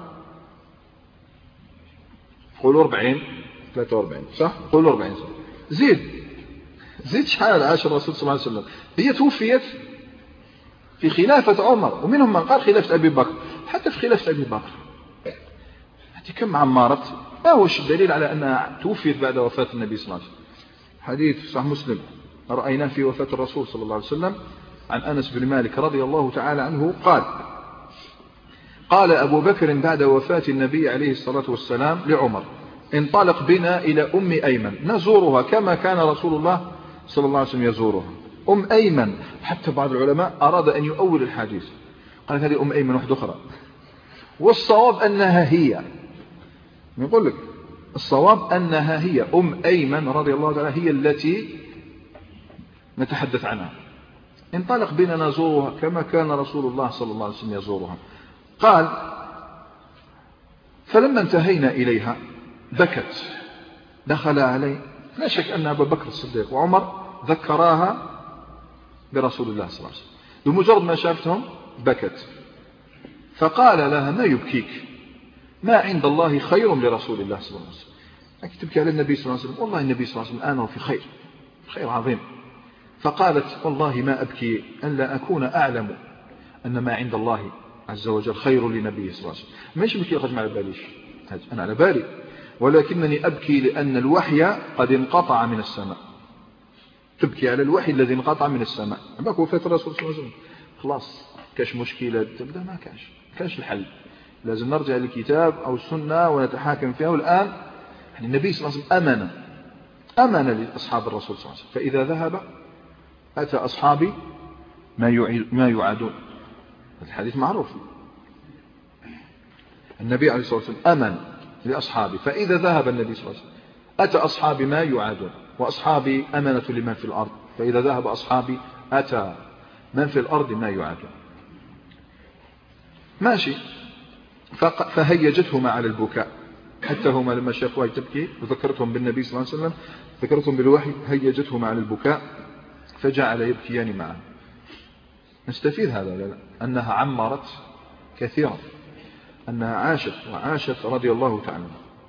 A: قولوا 40 43 صح؟ قولوا 40 سنة. زيد شحال عاش الرسول صلى الله عليه وسلم؟ هي توفيت في خلافة عمر، ومنهم من قال خلافة أبي بكر، حتى في خلافة أبي بكر هذه كم عمارت؟ ما هو الدليل على أنها توفيت بعد وفاة النبي صلى الله عليه وسلم؟ حديث صحيح مسلم رأيناه في وفاة الرسول صلى الله عليه وسلم عن أنس بن مالك رضي الله تعالى عنه قال أبو بكر بعد وفاة النبي عليه الصلاة والسلام لعمر: انطلق بنا إلى أيمن نزورها كما كان رسول الله صلى الله عليه وسلم يزورها. أيمن، حتى بعض العلماء أراد أن يؤول الحديث، قال هذه أيمن واحدة أخرى، والصواب أنها هي. نقول لك الصواب أنها هي أيمن رضي الله تعالى هي التي نتحدث عنها. انطلق بنا نزورها كما كان رسول الله صلى الله عليه وسلم يزورها. قال: فلما انتهينا إليها بكت، دخل علي. لا شك أن أبا بكر الصديق وعمر ذكراها برسول الله صلى الله عليه وسلم، بمجرد ما شافتهم بكت. فقال لها: ما يبكيك؟ ما عند الله خير لرسول الله صلى الله عليه وسلم. لكن تبكي على النبي صلى الله عليه وسلم؟ والله النبي صلى الله عليه وسلم آنه في خير عظيم. فقالت: والله ما أبكي أن لا أكون أعلم أن ما عند الله عز وجل خير لنبيه صلى الله عليه وسلم. ماش بكي أخذ مع باليش، أنا على بالي، ولكنني أبكي لأن الوحي قد انقطع من السماء. تبكي على الوحي الذي انقطع من السماء. أباك وفاة الرسول صلى الله عليه وسلم خلاص كاش مشكلة تبدأ، ما كاش الحل، لازم نرجع للكتاب أو السنة ونتحاكم فيها. والآن النبي صلى الله عليه وسلم أمن لأصحاب الرسول صلى الله عليه وسلم، فإذا ذهب أتى أصحابي ما يعادون. الحديث معروف، النبي عليه الصلاة والسلام أمن لأصحابي، فإذا ذهب النبي صلى الله عليه وسلم أتى أصحابي ما يعادون، وأصحابي أمنة لمن في الأرض، فإذا ذهب أصحابي أتى من في الأرض ما يعادون. ماشي. فهيجتهما على البكاء، حتى هما لما شافوها تبكي وذكرتهم بالنبي صلى الله عليه وسلم، ذكرتهم بالوحي، هيجتهما على البكاء فجعل يبكيان معه. نستفيد هذا لا أنها عمرت كثيرا، أنها عاشت رضي الله تعالى.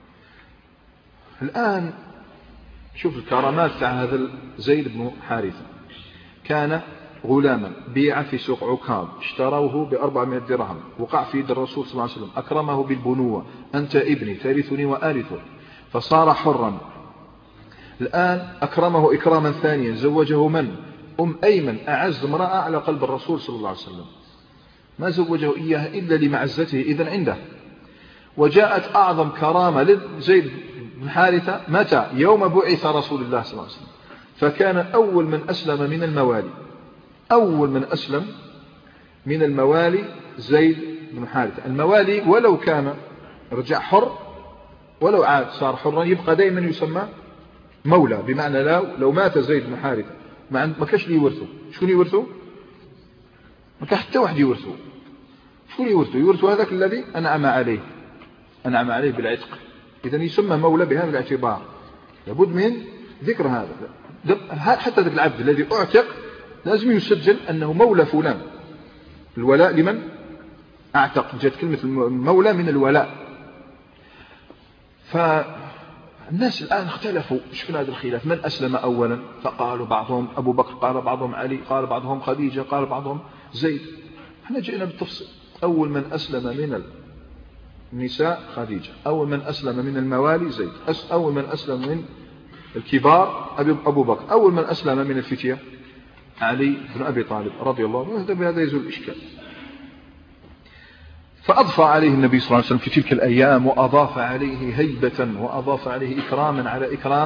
A: الآن شوف الكرامات تاع هذا زيد بن حارثة. كان غلاما بيع في سوق عكاظ، اشتروه ب400 درهم، وقع في يد الرسول صلى الله عليه وسلم، أكرمه بالبنوة: أنت ابني ترثني وأرثك، فصار حرا. الآن أكرمه إكراما ثانيا، زوجه من؟ أيمن، أعز امرأة على قلب الرسول صلى الله عليه وسلم، ما زوجه إياها إلا لمعزته إذن عنده. وجاءت أعظم كرامة لزيد بن حارثة متى؟ يوم بعث رسول الله صلى الله عليه وسلم، فكان أول من أسلم من الموالي، أول من أسلم من الموالي زيد بن حارثة. الموالي ولو كان رجع حر، ولو عاد صار حرا، يبقى دائما يسمى مولى، بمعنى لو مات زيد بن حارثة ما كاش لي يورثه. شكون يورثه؟ ما كان حتى واحد يورثه. شكون يورثه؟ يورثه هذاك الذي أنعم عليه بالعتق، إذن يسمى مولى بهذا الاعتبار. لابد من ذكر هذا. حتى ذاك العبد الذي أعتق لازم يسجل أنه مولى فلان. الولاء لمن أعتق، جاءت كلمة المولى من الولاء. فالناس الآن اختلفوا شكون هذا الخلاف، من أسلم أولا؟ فقالوا بعضهم أبو بكر، قال بعضهم علي، قال بعضهم خديجة، قال بعضهم زيد. احنا جئنا بالتفصيل. أول من أسلم من النساء خديجة، أول من أسلم من الموالي زيد، أول من أسلم من الكبار أبو بكر، أول من أسلم من الفتية علي بن أبي طالب رضي الله عنه. بهذا يزول الإشكال. فأضفى عليه النبي صلى الله عليه وسلم في تلك الأيام، وأضاف عليه هيبة وأضاف عليه إكراما على إكرام،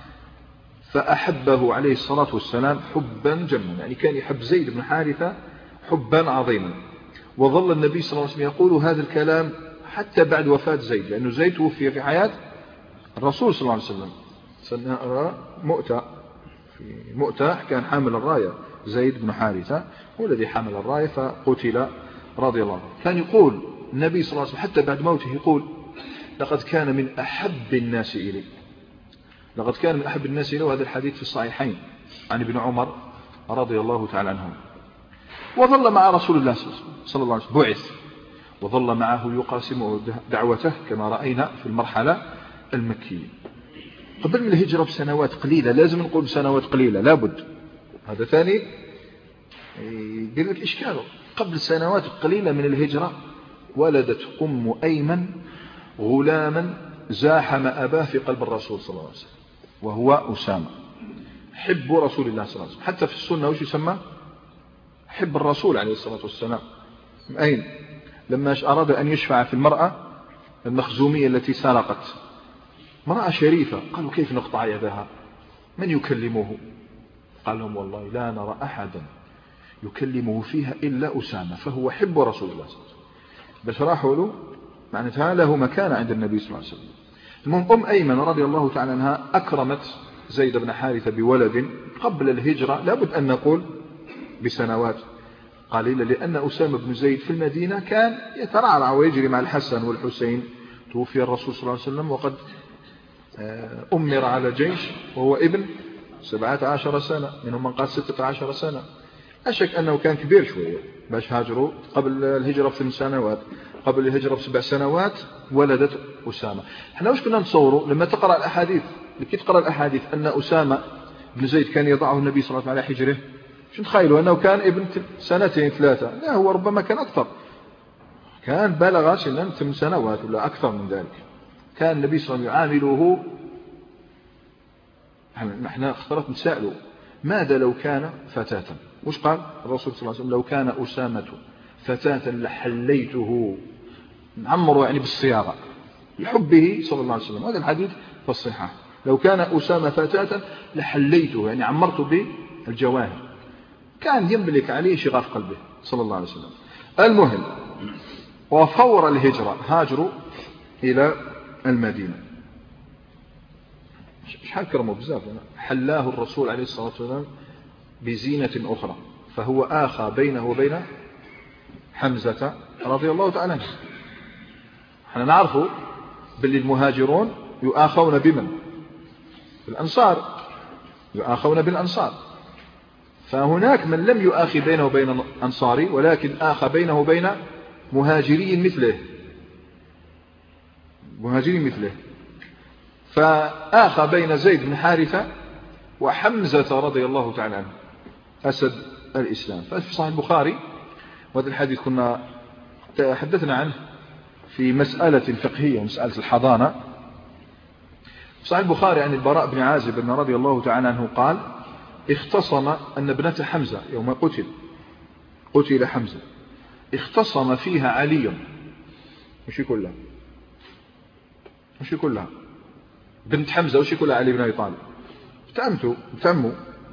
A: فأحبه عليه الصلاة والسلام حبا جما. يعني كان يحب زيد بن حارثة حبا عظيما. وظل النبي صلى الله عليه وسلم يقول هذا الكلام حتى بعد وفاة زيد، لأنه زيد توفي في حياة الرسول صلى الله عليه وسلم سنة مؤتة. في مؤتة كان حامل الراية زيد بن حارثة هو الذي حمل الراية فقتل رضي الله عنه. كان يقول النبي صلى الله عليه وسلم حتى بعد موته يقول لقد كان من أحب الناس إلي، لقد كان من أحب الناس إلي. وهذا الحديث في الصحيحين عن ابن عمر رضي الله تعالى عنهم. وظل مع رسول الله صلى الله عليه وسلم، بعث وظل معه يقاسم دعوته كما رأينا في المرحلة المكية. قبل من الهجرة بسنوات قليلة، لازم نقول بسنوات قليلة لابد، هذا ثاني يدير لك إشكاله. قبل سنوات قليلة من الهجرة ولدت أم أيمن غلاما زاحم أباه في قلب الرسول صلى الله عليه وسلم، وهو أسامة حب رسول الله صلى الله عليه وسلم. حتى في السنة وش يسمى؟ حب الرسول عليه الصلاة والسلام. أين لما أراد أن يشفع في المرأة المخزومية التي سرقت، امرأة شريفة، قالوا كيف نقطع يدها؟ من يكلمه؟ قال لهم والله لا نرى أحدا يكلمه فيها إلا أسامة، فهو حب رسول الله صلى الله عليه وسلم. بس راحوا له معناتها له مكانة عند النبي صلى الله عليه وسلم. المهم أم أيمن رضي الله تعالى عنها أكرمت زيد بن حارثة بولد قبل الهجرة، لابد أن نقول بسنوات قليلة، لأن أسامة بن زيد في المدينة كان يترعرع ويجري مع الحسن والحسين. توفي الرسول صلى الله عليه وسلم وقد أمر على جيش وهو ابن 17 سنة، منهم من قال 16 سنة. أشك أنه كان كبير شوية باش هاجروا قبل الهجرة ب8 سنوات، قبل الهجرة ب7 سنوات ولدت أسامة. احنا وش كنا نتصوروا لما تقرأ الأحاديث، لكي تقرأ الأحاديث أن أسامة بن زيد كان يضعه النبي صلى الله عليه وسلم على حجره، شو تخيلوا أنه كان ابن 2 3؟ لا، هو ربما كان أكثر، كان بلغ سنا 8 سنوات ولا أكثر من ذلك. كان النبي صلى الله عليه وسلم يعامله، نحن اخترت نسأله ماذا لو كان فتاة؟ وش قال الرسول صلى الله عليه وسلم؟ لو كان أسامة فتاة لحليته، نعمره يعني بالصياغة لحبه صلى الله عليه وسلم. هذا الحديث في الصحة، لو كان أسامة فتاة لحليته، يعني عمرته بالجواهر، كان يملك عليه شغاف قلبه صلى الله عليه وسلم. المهم، وفور الهجرة هاجروا إلى المدينة. شحال كرموا بزاف، حلاه الرسول عليه الصلاة والسلام بزينة أخرى، فهو آخى بينه وبين حمزة رضي الله تعالى عنه. احنا نعرفوا باللي المهاجرون يؤاخون بمن؟ بالأنصار، يؤاخون بالأنصار. فهناك من لم يؤاخي بينه وبين أنصاري، ولكن آخى بينه وبين مهاجري مثله، مهاجري مثله. فآخى بين زيد بن حارثة وحمزة رضي الله تعالى عنه أسد الإسلام. ففي صحيح البخاري، وهذا الحديث كنا تحدثنا عنه في مسألة فقهية، مسألة الحضانة. في صحيح البخاري عن البراء بن عازب رضي الله تعالى عنه قال اختصم أن ابنة حمزة يوم قتل حمزة، اختصم فيها علي. وش يقول لها؟ وش يقول لها؟ بنت حمزة وش يقول لها علي بن أبي طالب؟ بتعمه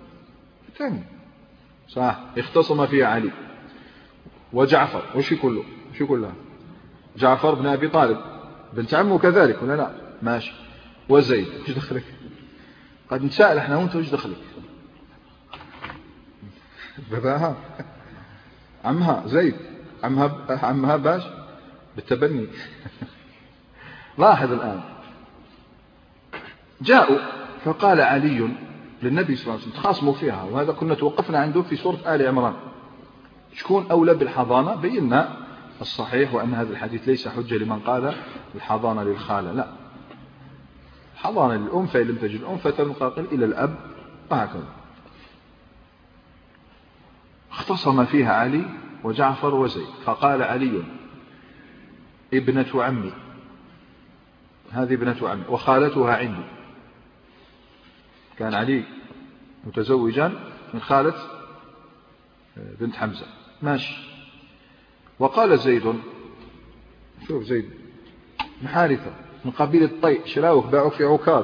A: صح. اختصم فيها علي وجعفر، وش يقول له؟ وش يقول لها؟ جعفر بن أبي طالب بنت عمه كذلك ولا لا؟ ماشي. وزيد، وش دخلك؟ قد نسأل احنا وانت وش دخلك؟ باباها عمها زيد، عمها باش بالتبني. لاحظ الآن، جاءوا فقال علي للنبي صلى الله عليه وسلم، تخاصموا فيها، وهذا كنا توقفنا عنده في سورة آل عمران، شكون أولى بالحضانة؟ بينا الصحيح وأن هذا الحديث ليس حجة لمن قال الحضانة للخالة، لا، حضانة للأم، فإن لم تجد الأم فتنقل إلى الأب، وهكذا. اختصم فيها علي وجعفر وزيد. فقال علي ابنة عمي، هذه ابنة عمي وخالتها عندي. كان علي متزوجا من خالة بنت حمزة، ماشي. وقال زيد، شوف زيد بن حارثة من قبيلة طي، شراوك باعوك في عكاظ،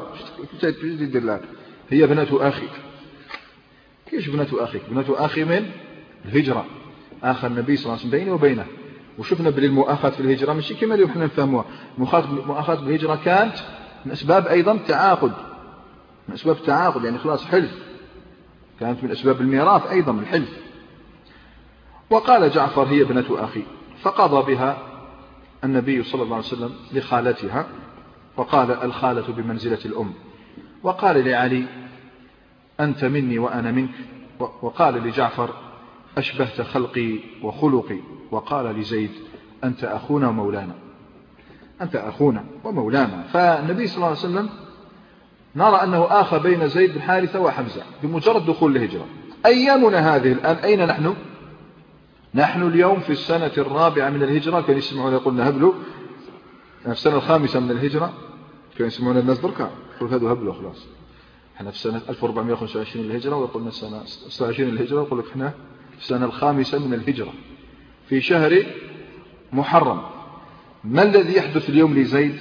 A: هي ابنة أخي. كيش ابنة أخيك؟ ابنة أخي من الهجرة، آخر النبي صلى الله عليه وسلم بيني وبينه. وشفنا بالمؤاخاة في الهجرة ماشي كما اليوم احنا نفهموها. المؤاخاة بالهجرة كانت من أسباب أيضا تعاقد، من أسباب التعاقد، يعني خلاص حلف، كانت من أسباب الميراث أيضا الحلف. وقال جعفر هي ابنة أخي، فقضى بها النبي صلى الله عليه وسلم لخالتها، وقال الخالة بمنزلة الأم. وقال لعلي أنت مني وأنا منك. وقال لجعفر أشبهت خلقي وخلقي. وقال لزيد أنت أخونا ومولانا، أنت أخونا ومولانا. فالنبي صلى الله عليه وسلم نرى أنه آخى بين زيد بن حارثة وحمزة بمجرد دخول الهجرة. أيامنا هذه الآن أين نحن؟ نحن اليوم في السنة الرابعة من الهجرة. كانوا يسمعون يقولنا هبلوا في السنة الخامسة من الهجرة، كانوا يسمعون الناس بركة يقول هذا هبلوا خلاص. احنا في سنة 1425 للهجرة، ويقولنا السنة 26 للهجرة، ويقول لك احنا في السنة الخامسة من الهجرة في شهر محرم. ما الذي يحدث اليوم لزيد؟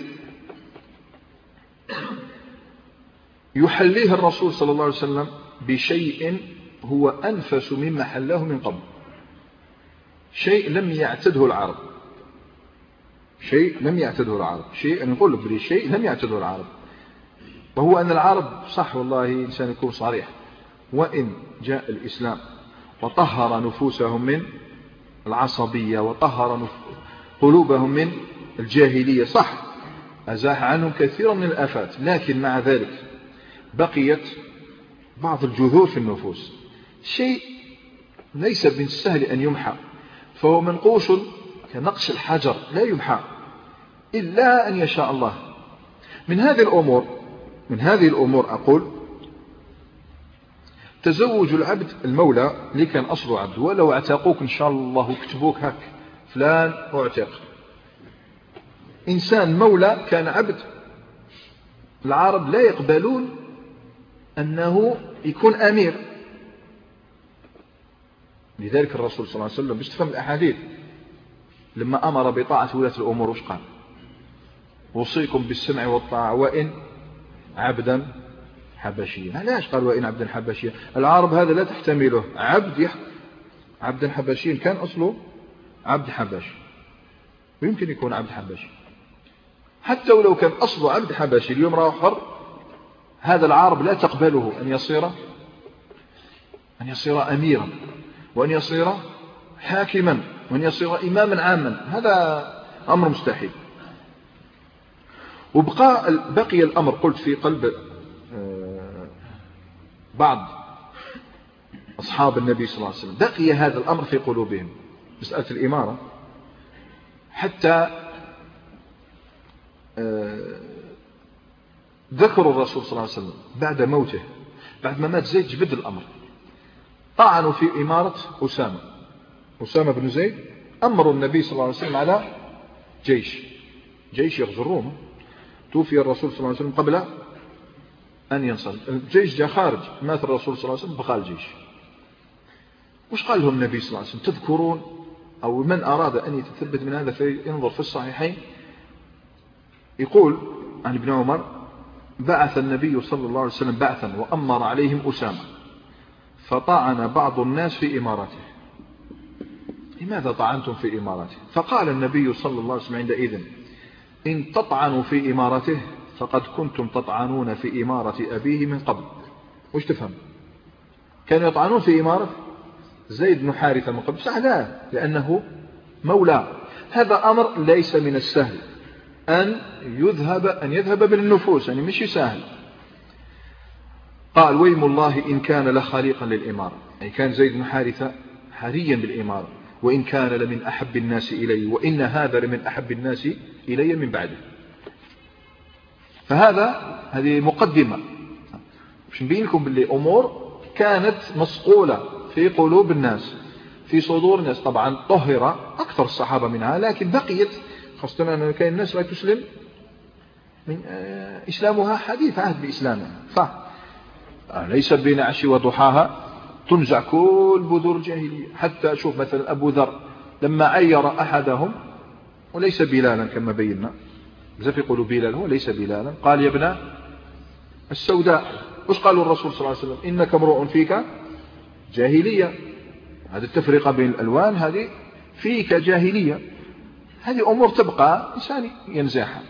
A: يحليه الرسول صلى الله عليه وسلم بشيء هو أنفس مما حلاه من قبل، شيء لم يعتده العرب، شيء لم يعتده العرب، شيء أنا أقول لك شيء لم يعتده العرب. وهو أن العرب صح والله إنسان يكون صريح، وإن جاء الإسلام وطهر نفوسهم من العصبية وطهر قلوبهم من الجاهلية، صح أزاح عنهم كثيرا من الآفات، لكن مع ذلك بقيت بعض الجذور في النفوس، شيء ليس بالسهل أن يمحى، فهو منقوش كنقش الحجر لا يمحى إلا أن يشاء الله. من هذه الأمور أقول تزوج العبد المولى اللي كان أصله عبد، ولو اعتقوك إن شاء الله وكتبوك هك فلان اعتق، إنسان مولى كان عبد، العرب لا يقبلون أنه يكون أمير. لذلك الرسول صلى الله عليه وسلم باش تفهم الأحاديث لما أمر بطاعة ولاة الأمور وش قال؟ وصيكم بالسمع والطاعة وإن عبدا حبشيا. علاش قال وإن عبدا حبشيا؟ العرب هذا لا تحتمله، عبدا حبشيا، كان أصله عبد حبشي، ويمكن يكون عبد حبشي حتى ولو كان أصله عبد حبشي. اليوم راه حر، هذا العرب لا تقبله أن يصير أميرا، وأن يصير حاكما، وأن يصير إماما عاما، هذا أمر مستحيل. بقي الأمر قلت في قلب بعض أصحاب النبي صلى الله عليه وسلم، بقي هذا الأمر في قلوبهم، مسألة الإمارة، حتى ذكروا الرسول صلى الله عليه وسلم بعد موته، بعد ما مات زيد جبد الأمر، طعنوا في إمارة أسامة بن زيد. أمروا النبي صلى الله عليه وسلم على جيش يغزو الروم. توفي الرسول صلى الله عليه وسلم قبل أن ينصرف، الجيش جاء خارج، مات الرسول صلى الله عليه وسلم بقى الجيش. وش قال لهم النبي صلى الله عليه وسلم؟ تذكرون، أو من أراد أن يتثبت من هذا فينظر في الصحيحين، يقول عن ابن عمر بعث النبي صلى الله عليه وسلم بعثا وأمر عليهم أسامة، فطعن بعض الناس في إمارته. لماذا طعنتم في إمارته؟ فقال النبي صلى الله عليه وسلم عندئذ إن تطعنوا في إمارته فقد كنتم تطعنون في إمارة أبيه من قبل. وش تفهم؟ كانوا يطعنون في إمارة زيد بن حارثة من قبل، صح؟ لا، لأنه مولى. هذا أمر ليس من السهل أن يذهب بالنفوس، يعني مش سهل. قال ويم الله إن كان لخليقا للإمارة، أي كان زيد بن حارثة حريا بالإمارة، وإن كان لمن أحب الناس إلي، وإن هذا لمن أحب الناس إلي من بعده. هذه مقدمة باش نبين لكم باللي أمور كانت مصقولة في قلوب الناس، في صدور الناس. طبعا طهر أكثر الصحابة منها، لكن بقيت، خاصة أن كان الناس لا تسلم من إسلامها حديث عهد بإسلامها، فليس بين عشي وضحاها تنزع كل بذور الجاهلية. حتى أشوف مثلا أبو ذر لما عير أحدهم، وليس بلالا كما بينا، بزاف يقولوا بلال، هو ليس بلالا، قال يا ابن السوداء. وش قالوا الرسول صلى الله عليه وسلم؟ إنك امرؤ فيك جاهلية. هذه التفرقة بين الألوان هذه فيك جاهلية. هذه أمور تبقى إنسان ينزعها.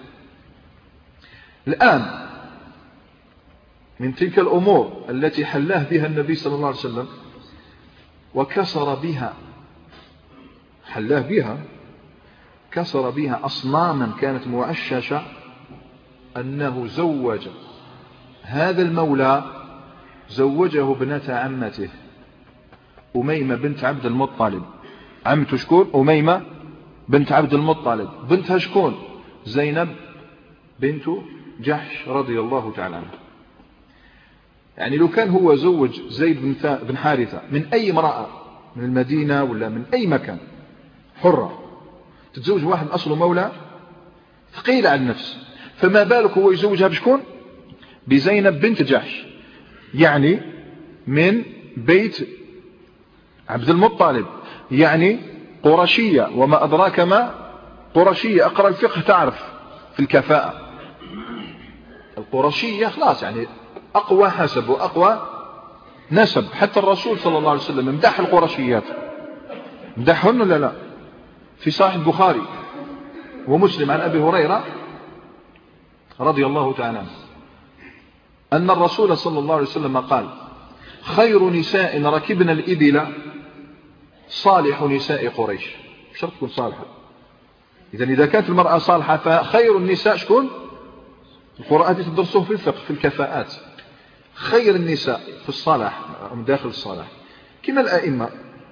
A: الآن من تلك الأمور التي حلاه بها النبي صلى الله عليه وسلم وكسر بها، حلاه بها، كسر بها أصناما كانت مؤششة، أنه زوج هذا المولى، زوجه ابنة عمته أميمة بنت عبد المطلب. عمته شكون؟ أميمة بنت عبد المطلب. بنتها شكون؟ زينب بنت جحش رضي الله تعالى عنها. يعني لو كان هو زوج زيد بن حارثة من أي امرأة من المدينة ولا من أي مكان حرة، تتزوج واحد أصله مولى ثقيل على النفس، فما بالك هو يزوجها بشكون؟ بزينب بنت جحش، يعني من بيت عبد المطلب، يعني قرشية. وما أدراك ما قرشية، أقرأ الفقه تعرف في الكفاءة. القرشية خلاص يعني أقوى حسب وأقوى نسب. حتى الرسول صلى الله عليه وسلم مدح القرشيات، مدحهن ولا لا؟ في صحيح البخاري ومسلم عن أبي هريرة رضي الله تعالى عنه أن الرسول صلى الله عليه وسلم قال: خير نساء ركبن الإبل صالح نساء قريش. شرط تكون صالحة. إذا كانت المرأة صالحة فخير النساء شكون؟ القرآن تدرسوه في الفقه في الكفاءات. خير النساء في الصلاح داخل الصلاح كما الأئمة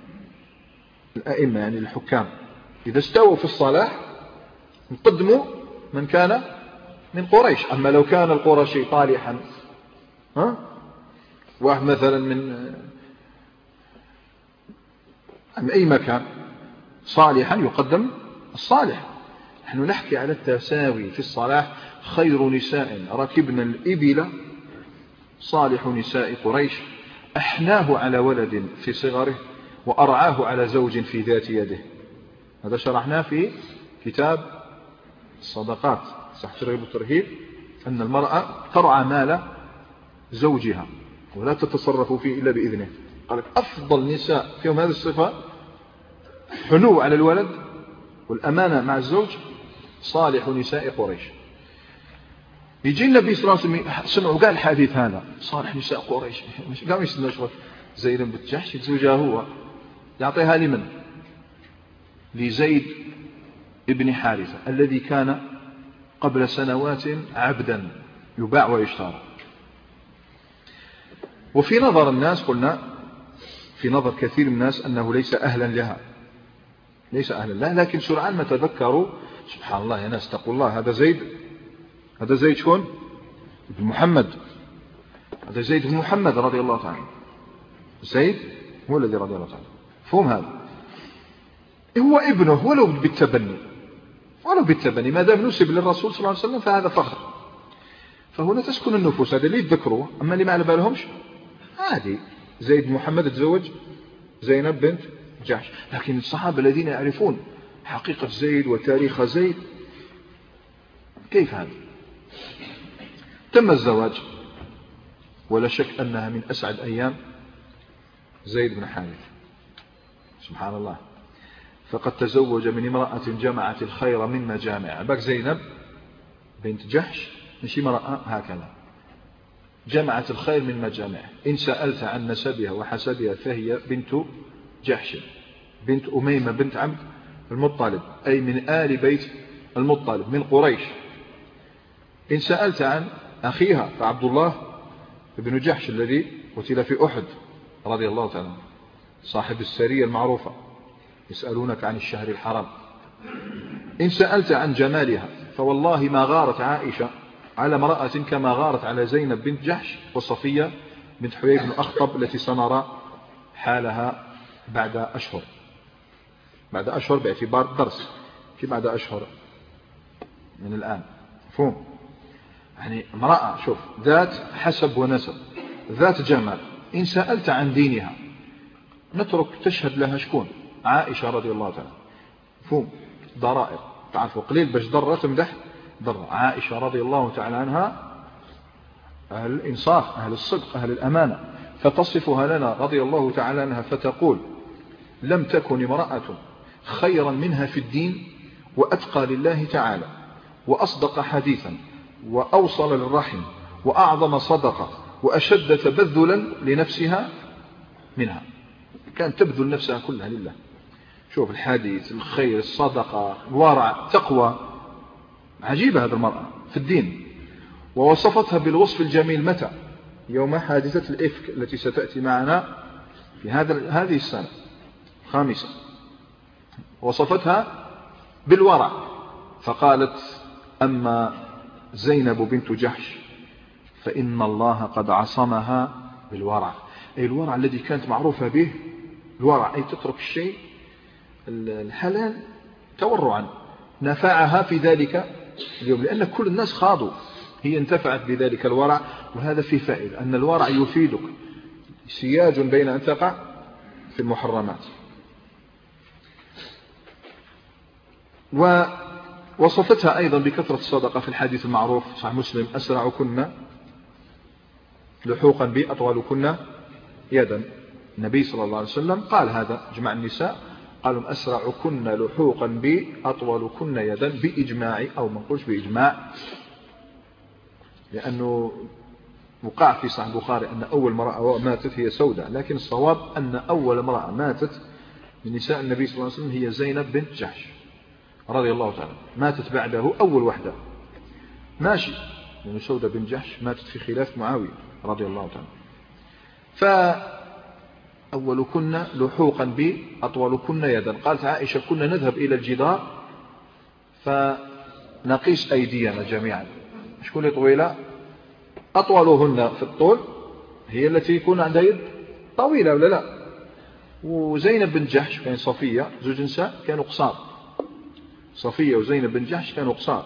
A: يعني الحكام إذا استووا في الصلاح نقدموا من كان من قريش. أما لو كان القرشي طالحا، واحد مثلا من أي مكان صالحا يقدم الصالح. نحن نحكي على التساوي في الصلاح. خير نساء ركبن الإبل صالح نساء قريش، أحناه على ولد في صغره وأرعاه على زوج في ذات يده. هذا شرحناه في كتاب الصدقات صح ترغيب الترهيب، أن المرأة ترعى مال زوجها ولا تتصرف فيه إلا بإذنه. قالت أفضل نساء فيهم هذه الصفة، حنو على الولد والأمانة مع الزوج، صالح نساء قريش. يجي النبي صلى الله عليه وسلم سمعوا قال الحديث هذا صالح نساء قريش، قام يستنى شوي زيد بن جحش يتزوجها هو، يعطيها لمن؟ لزيد ابن حارثة الذي كان قبل سنوات عبدا يباع ويشترى. وفي نظر الناس قلنا في نظر كثير من الناس أنه ليس أهلا لها، ليس أهلا لها، لكن سرعان ما تذكروا سبحان الله يا ناس تقول الله هذا زيد شكون؟ ابن محمد، هذا زيد بن محمد رضي الله تعالى. زيد هو الذي رضي الله تعالى. فهم هذا هو ابنه ولو بالتبني ما دام نسب للرسول صلى الله عليه وسلم فهذا فخر. فهنا تسكن النفوس، هذا اللي يتذكروه. أما اللي ما على بالهمش عادي، زيد بن محمد تزوج زينب بنت جحش. لكن الصحابة الذين يعرفون حقيقة زيد وتاريخ زيد كيف هذا؟ تم الزواج ولا شك أنها من أسعد أيام زيد بن حارثة سبحان الله. فقد تزوج من امرأة جمعت الخير من مجامع. باك زينب بنت جحش مش امرأة هكذا، جمعت الخير من مجامع. إن سألت عن نسبها وحسبها فهي بنت جحش بنت أميمة بنت عبد المطلب، أي من آل بيت المطلب من قريش. إن سألت عن أخيها فعبد الله بن جحش الذي قتل في أحد رضي الله تعالى، صاحب السرية المعروفة، يسألونك عن الشهر الحرام. إن سألت عن جمالها فوالله ما غارت عائشة على امرأة كما غارت على زينب بنت جحش وصفية بنت حيي بن أخطب التي سنرى حالها بعد أشهر. بعد أشهر باعتبار الدرس، في بعد أشهر من الآن. مفهوم؟ يعني امرأة شوف ذات حسب ونسب، ذات جمال، إن سألت عن دينها نترك تشهد لها شكون؟ عائشة رضي الله تعالى. مفهوم؟ ضرائر تعرفوا قليل باش ضرة تمدح ضرة. عائشة رضي الله تعالى عنها أهل الإنصاف، أهل الصدق، أهل الأمانة، فتصفها لنا رضي الله تعالى عنها فتقول لم تكن امرأة خيرا منها في الدين وأتقى لله تعالى وأصدق حديثا وأوصل للرحم وأعظم صدقة وأشد تبذلا لنفسها منها. كانت تبذل نفسها كلها لله. شوف الحديث، الخير، الصدقة، الورع، التقوى، عجيبة هذه المرأة في الدين. ووصفتها بالوصف الجميل متى؟ يوم حادثة الإفك التي ستأتي معنا في هذه السنة الخامسة. وصفتها بالورع فقالت أما زينب بنت جحش فإن الله قد عصمها بالورع. أي الورع الذي كانت معروفة به، الورع أي تترك الشيء الحلال تورعا، نفعها في ذلك اليوم لأن كل الناس خاضوا، هي انتفعت بذلك الورع. وهذا فيه فائدة أن الورع يفيدك سياج بين أن تقع في المحرمات. ووصفتها أيضا بكثرة الصدقة في الحديث المعروف صحيح مسلم أسرعكن لحوقا بي أطولكن يدا. النبي صلى الله عليه وسلم قال هذا جمع النساء قالوا أسرعكن لحوقا بي أطولكن يدا بإجماع، أو ما نقولش بإجماع لأنه وقع في صحيح البخاري أن أول امرأة ماتت هي سودة، لكن الصواب أن أول امرأة ماتت من نساء النبي صلى الله عليه وسلم هي زينب بنت جحش رضي الله تعالى، ماتت بعده أول وحدة ماشي، لأن سودة بنت جحش ماتت في خلاف معاوية رضي الله تعالى. فأولكن لحوقا بي أطولكن يدا. قالت عائشة كنا نذهب إلى الجدار فنقيس أيدينا جميعا، شكون اللي طويلة؟ أطولهن في الطول هي التي يكون عندها يد طويلة ولا لا؟ وزينب بن جحش كان صفية زوج نساء كانوا قصار، صفية وزينب بن جحش كانوا قصار،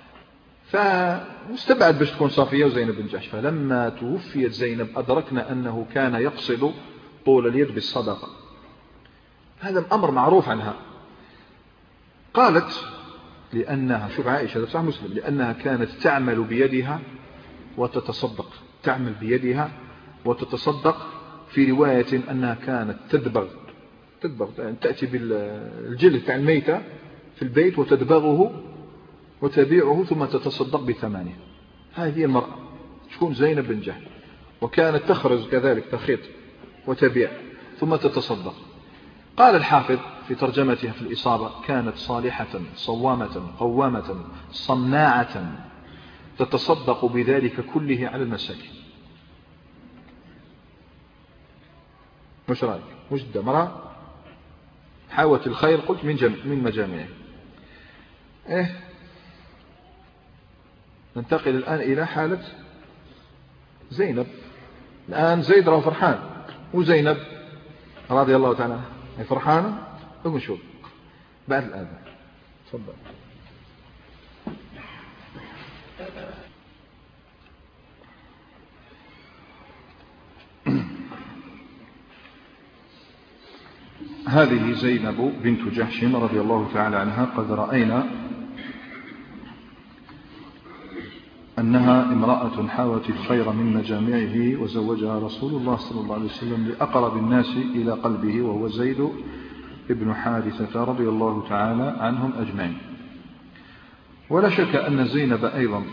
A: فمستبعد باش تكون صفية وزينب بن جحش. فلما توفيت زينب أدركنا أنه كان يقصد طول اليد بالصدقة. هذا الأمر معروف عنها. قالت لأنها شوف عائشة صحيح مسلم لأنها كانت تعمل بيدها وتتصدق، تعمل بيدها وتتصدق. في رواية أنها كانت تدبغ يعني تأتي بالجلد تاع الميتة في البيت وتدبغه وتبيعه ثم تتصدق بثمانه. هذه المرأة تكون زينب بن جحش، وكانت تخرج كذلك تخيط وتبيع ثم تتصدق. قال الحافظ في ترجمتها في الإصابة كانت صالحة صوامة قوامة صناعة تتصدق بذلك كله على المساكين. مش رأيك؟ مش ده مرأة حاوت الخير قلت من مجامعه. ننتقل الآن إلى حالة زينب. الآن زيد راه فرحان وزينب رضي الله تعالى عنها فرحانة. ونشوف بعد الآن. تفضل. هذه زينب بنت جحش رضي الله تعالى عنها قد رأينا أنها امرأة حاوت الخير من مجامعه وزوجها رسول الله صلى الله عليه وسلم لأقرب الناس إلى قلبه وهو زيد ابن حارثة رضي الله تعالى عنهم أجمعين. ولا شك أن زينب أيضا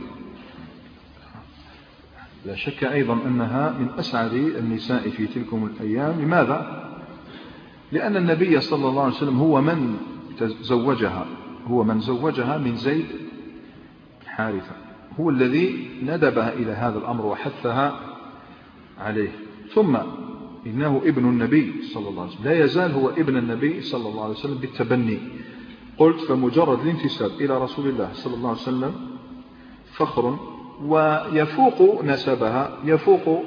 A: لا شك أيضا أنها من أسعد النساء في تلكم الأيام. لماذا؟ لأن النبي صلى الله عليه وسلم هو من زوجها من زيد حارثة، هو الذي ندبها إلى هذا الأمر وحثها عليه. ثم إنه ابن النبي صلى الله عليه وسلم، لا يزال هو ابن النبي صلى الله عليه وسلم بالتبني. قلت فمجرد الانتساب إلى رسول الله صلى الله عليه وسلم فخر، ويفوق نسبها، يفوق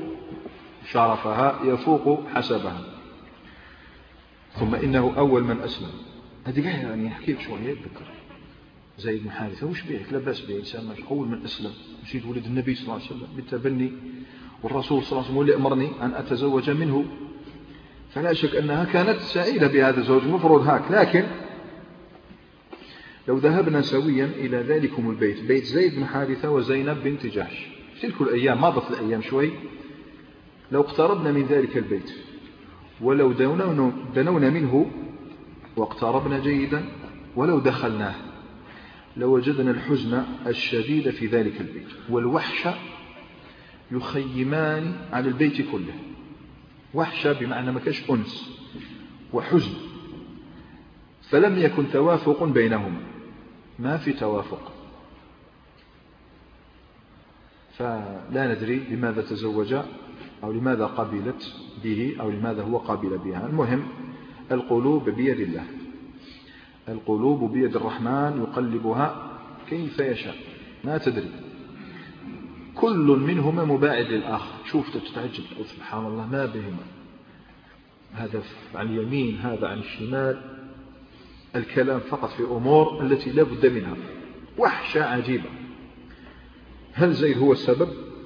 A: شرفها، يفوق حسبها. ثم إنه أول من أسلم هذه يعني يحكي لك شوية يتذكر زيد بن حارثة وش بيك لا بأس به إنسان أول من أسلم مشيت ولد النبي صلى الله عليه وسلم بالتبني والرسول صلى الله عليه وسلم اللي أمرني أن أتزوج منه، فلا شك أنها كانت سعيدة بهذا الزوج المفروض هاك. لكن لو ذهبنا سويا إلى ذلكم البيت، بيت زيد بن حارثة وزينب بنت جحش في تلك الأيام، مضت الأيام شوي، لو اقتربنا من ذلك البيت ولو دنونا منه واقتربنا جيدا ولو دخلناه لوجدنا الحزن الشديد في ذلك البيت والوحش يخيمان على البيت كله. وحشة بمعنى ما كاش أنس وحزن، فلم يكن توافق بينهما، ما في توافق، فلا ندري لماذا تزوج أو لماذا قبلت به أو لماذا هو قابل بها. المهم القلوب بيد الله، القلوب بيد الرحمن يقلبها كيف يشاء، ما تدري، كل منهما مباعد للآخر. شوف تتعجب تقول سبحان الله ما بهما، هذا عن اليمين هذا عن الشمال، الكلام فقط في أمور التي لا بد منها، وحشة عجيبة. هل زيد هو السبب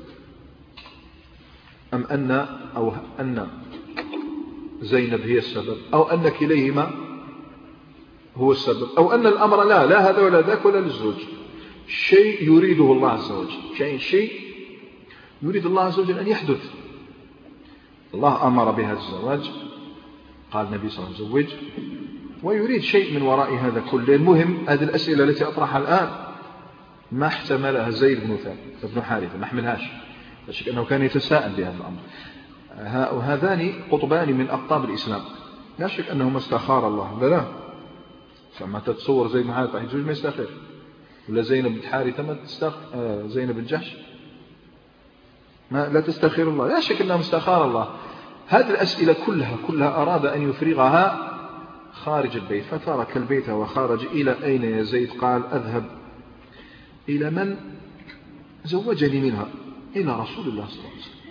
A: أم أن زينب هي السبب أو أن كليهما هو السبب أو أن الأمر لا هذا ولا ذاك ولا للزوج، شيء يريده الله عز وجل، شيء يريد الله عز وجل أن يحدث. الله أمر بهذا الزواج، قال النبي صلى الله عليه وسلم زوج، ويريد شيء من وراء هذا كله. المهم هذه الأسئلة التي أطرحها الآن ما احتملها زيد بن حارثة، ما حملهاش، لا شك أنه كان يتساءل بهذا الأمر. وهذان قطبان من أقطاب الإسلام، لا شك أنه استخار الله، لا فما تتصور زيد بن حارثة يجوز ما يستخير، ولا زينب بن حارثة ما تستخير، زينب بن جحش ما لا تستخير الله، لا شك أنه استخار الله. هذه الأسئلة كلها أراد أن يفرغها خارج البيت، فترك البيت وخرج. إلى أين يا زيد؟ قال أذهب إلى من زوجني منها، إلى رسول الله صلى الله عليه وسلم.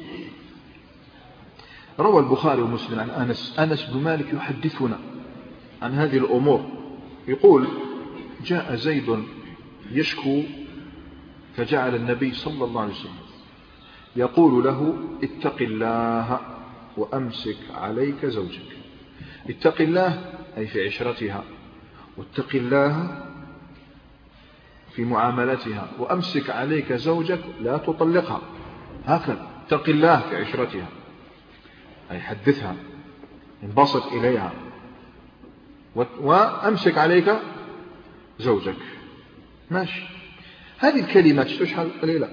A: روى البخاري ومسلم عن أنس بن مالك يحدثنا عن هذه الأمور، يقول جاء زيد يشكو فجعل النبي صلى الله عليه وسلم يقول له اتق الله وأمسك عليك زوجك. اتق الله أي في عشرتها، واتق الله في معاملتها، وأمسك عليك زوجك لا تطلقها، هكذا اتق الله في عشرتها أي حدثها انبسط إليها، وأمسك عليك زوجك. ماشي، هذه الكلمات تشحل قليلة،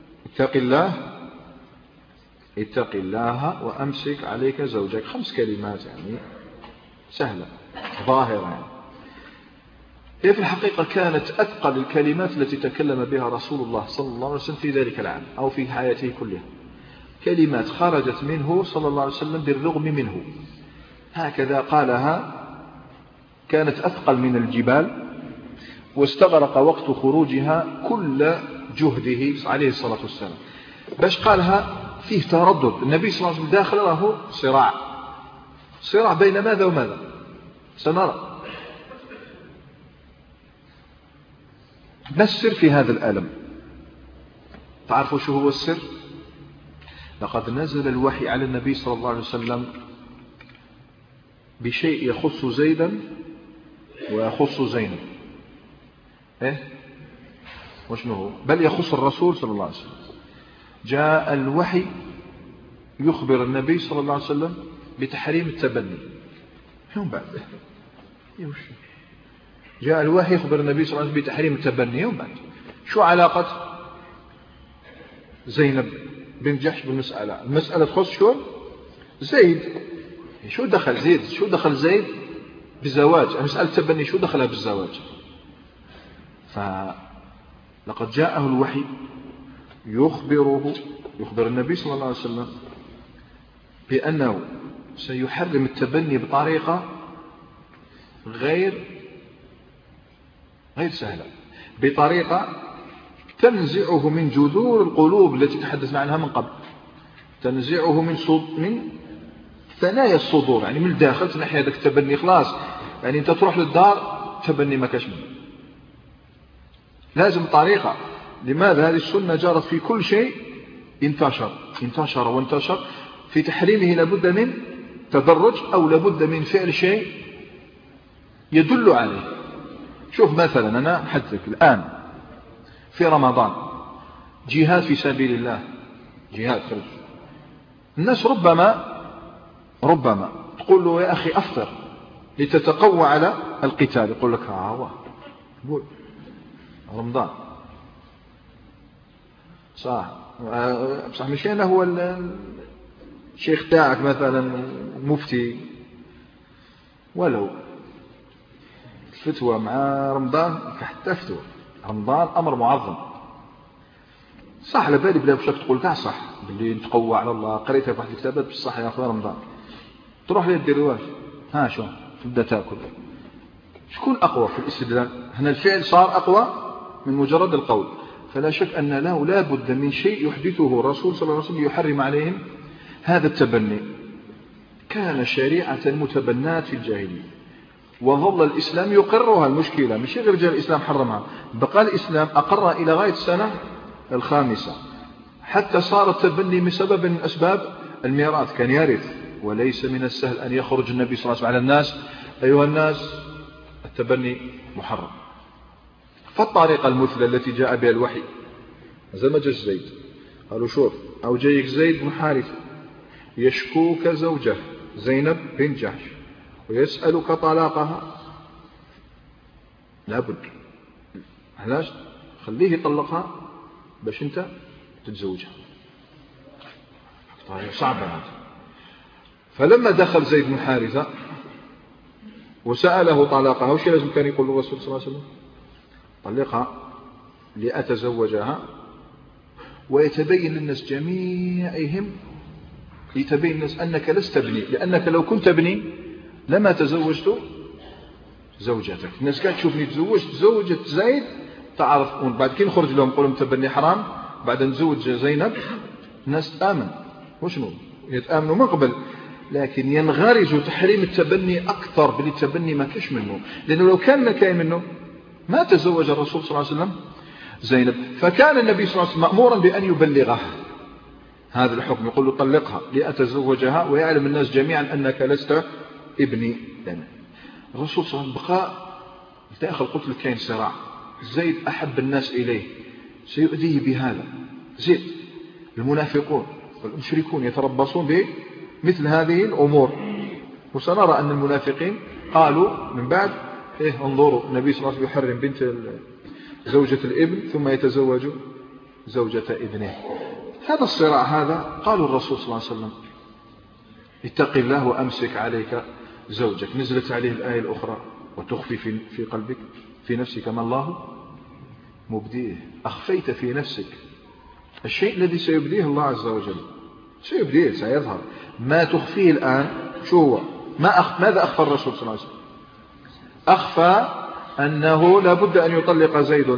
A: اتق الله وأمسك عليك زوجك، 5 كلمات يعني سهلة ظاهرة يعني. هي في الحقيقة كانت أثقل الكلمات التي تكلم بها رسول الله صلى الله عليه وسلم في ذلك العام أو في حياته كلها، كلمات خرجت منه صلى الله عليه وسلم بالرغم منه، هكذا قالها، كانت أثقل من الجبال، واستغرق وقت خروجها كل جهده عليه الصلاة والسلام. باش قالها فيه تردد، النبي صلى الله عليه وسلم داخل له صراع بين ماذا وماذا سنرى. ما السر في هذا الألم؟ تعرفوا شو هو السر؟ لقد نزل الوحي على النبي صلى الله عليه وسلم بشيء يخص زيدا ويخص زينب، وشنو هو؟ بل يخص الرسول صلى الله عليه وسلم. جاء الوحي يخبر النبي صلى الله عليه وسلم بتحريم التبني. يوم بعد جاء الوحي يخبر النبي صلى الله عليه وسلم بتحريم التبني، يوم بعد شو علاقة زينب بن جحش بالمسألة؟ المسألة تخص شو؟ زيد. شو دخل زيد بالزواج؟ مسألة التبني شو دخلها بالزواج؟ فلقد جاءه الوحي يخبر النبي صلى الله عليه وسلم بأنه سيحرم التبني بطريقة غير سهلة، بطريقة تنزعه من جذور القلوب التي تحدثنا عنها من قبل، تنزعه من ثنايا الصدور، يعني من الداخل تنحي هذاك التبني، خلاص يعني أنت تروح للدار تبني ما كاش منه، لازم طريقة. لماذا؟ هذه السنة جرت في كل شيء انتشر وانتشر. في تحريمه لابد من تدرج أو لابد من فعل شيء يدل عليه. شوف مثلا أنا أحدثك الآن في رمضان جهاد في سبيل الله، جهاد خرج، الناس ربما تقول له يا أخي أفطر لتتقوى على القتال، يقول لك هو رمضان صح مش أنا هو الشيخ تاعك مثلا مفتي، ولو الفتوى مع رمضان حتى فتوى رمضان أمر معظم صح. على بالي بلا بشك تقول كاع صح باللي نتقوى على الله، قريتها في واحد الكتابات بصح يا أخويا رمضان تروح لي دير واش ها شو تبدا تاكل. شكون أقوى في الاستدلال؟ هنا الفعل صار أقوى من مجرد القول. فلا شك أن له لا بد من شيء يحدثه الرسول صلى الله عليه وسلم يحرم عليهم هذا التبني. كان شريعة المتبنات في الجاهلية وظل الإسلام يقرها. المشكلة مش غير جاء الإسلام حرمها، بقى الإسلام أقرها إلى غاية السنة 5 حتى صار التبني من سبب من أسباب الميراث، كان يرث. وليس من السهل أن يخرج النبي صلى الله عليه وسلم على الناس أيها الناس التبني محرم. فالطريقة المثلى التي جاء بها الوحي زي ما جاء زيد قالوا شوف أو جايك زيد بن حارثة يشكوك زوجه زينب بنت جحش ويسألك طلاقها، لابد علاش خليه يطلقها باش انت تتزوجها، طريقة صعبة هذه. فلما دخل زيد بن حارثة وسأله طلاقها وش لازم كان يقول الرسول صلى الله عليه وسلم؟ طلقها لأتزوجها ويتبين للناس جميعهم، يتبين الناس أنك لست ابني، لأنك لو كنت ابني لما تزوجت زوجتك. الناس كانت تشوفني تزوجت زيد تعرف، بعد كي نخرج لهم نقول لهم تبني حرام، بعد نزوج زينب الناس تآمن. وشنو يتآمنوا من قبل، لكن ينغرج تحريم التبني أكثر بل التبني ما كاش منه، لأنه لو كان كاين منه ما تزوج الرسول صلى الله عليه وسلم زينب. فكان النبي صلى الله عليه وسلم مأمورا بأن يبلغه هذا الحكم، يقول له طلقها لأتزوجها ويعلم الناس جميعا أنك لست ابني لنا. الرسول صلى الله عليه وسلم بقى داخل، قلت لك كاين صراع، زيد أحب الناس إليه سيؤذيه بهذا. زيد المنافقون والمشركون يتربصون بمثل هذه الأمور، وسنرى أن المنافقين قالوا من بعد انظروا النبي صلى الله عليه وسلم يحرم بنت زوجة الابن ثم يتزوج زوجة ابنه. هذا الصراع هذا قالوا الرسول صلى الله عليه وسلم اتق الله وأمسك عليك زوجك. نزلت عليه الآية الأخرى وتخفي في قلبك في نفسك ما الله مبديه. أخفيت في نفسك الشيء الذي سيبديه الله عز وجل، سيبديه سيظهر. ما تخفيه الآن شو هو؟ ماذا أخفى الرسول صلى الله عليه وسلم؟ أخفى أنه لابد أن يطلق زيد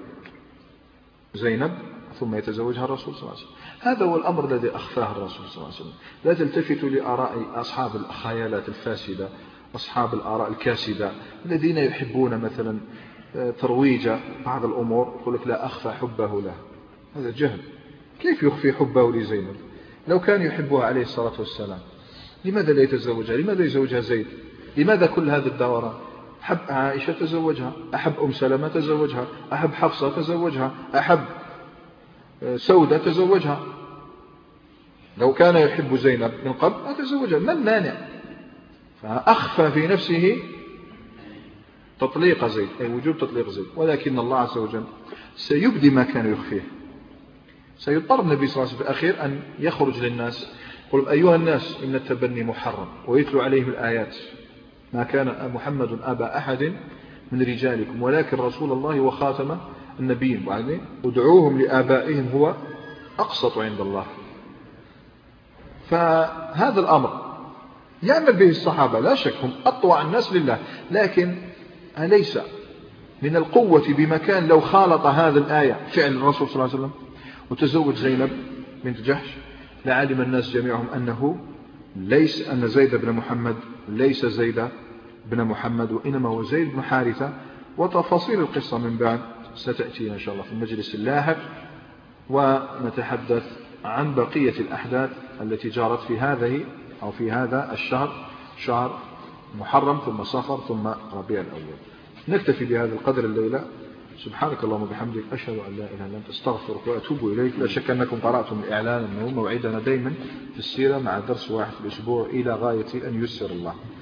A: زينب ثم يتزوجها الرسول صلى الله عليه وسلم. هذا هو الأمر الذي أخفاه الرسول صلى الله عليه وسلم. لا تلتفتوا لآراء أصحاب الخيالات الفاسدة، أصحاب الآراء الكاسدة الذين يحبون مثلا ترويج بعض الأمور، يقول لك لا أخفى حبه له. هذا جهل. كيف يخفي حبه لزينب؟ لو كان يحبها عليه الصلاة والسلام لماذا لا يتزوجها؟ لماذا يزوجها زيد؟ لماذا كل هذا الدوران؟ أحب عائشة تزوجها، أحب أم سلمة تزوجها، أحب حفصة تزوجها، أحب سودة تزوجها. لو كان يحب زينب من قبل أتزوجها، ما المانع؟ فأخفى في نفسه تطليق زيد، أي وجوب تطليق زيد، ولكن الله عز وجل سيبدي ما كان يخفيه. سيضطر النبي صلى الله عليه وسلم في الأخير أن يخرج للناس يقول أيها الناس إن التبني محرم، ويتلو عليهم الآيات ما كان محمد أبا أحد من رجالكم ولكن رسول الله وخاتم النبيين، وبعدين ادعوهم لآبائهم هو أقسط عند الله. فهذا الأمر يعمل به الصحابة لا شك، هم أطوع الناس لله، لكن أليس من القوة بمكان لو خالط هذا الآية فعل الرسول صلى الله عليه وسلم وتزوج زينب بنت جحش لعلم الناس جميعهم أن زيد بن محمد ليس زيد بن محمد وإنما هو زيد بن حارثة. وتفاصيل القصة من بعد ستأتي إن شاء الله في المجلس اللاحق، ونتحدث عن بقية الأحداث التي جرت في هذا الشهر، شهر محرم ثم صفر ثم ربيع الأول. نكتفي بهذا القدر الليلة. سبحانك اللهم وبحمدك، أشهد أن لا إله إلا أنت، أستغفرك وأتوب إليك. لا شك أنكم قرأتم الإعلان أنه موعدنا دائما في السيرة مع درس واحد في الأسبوع إلى غاية أن يسر الله.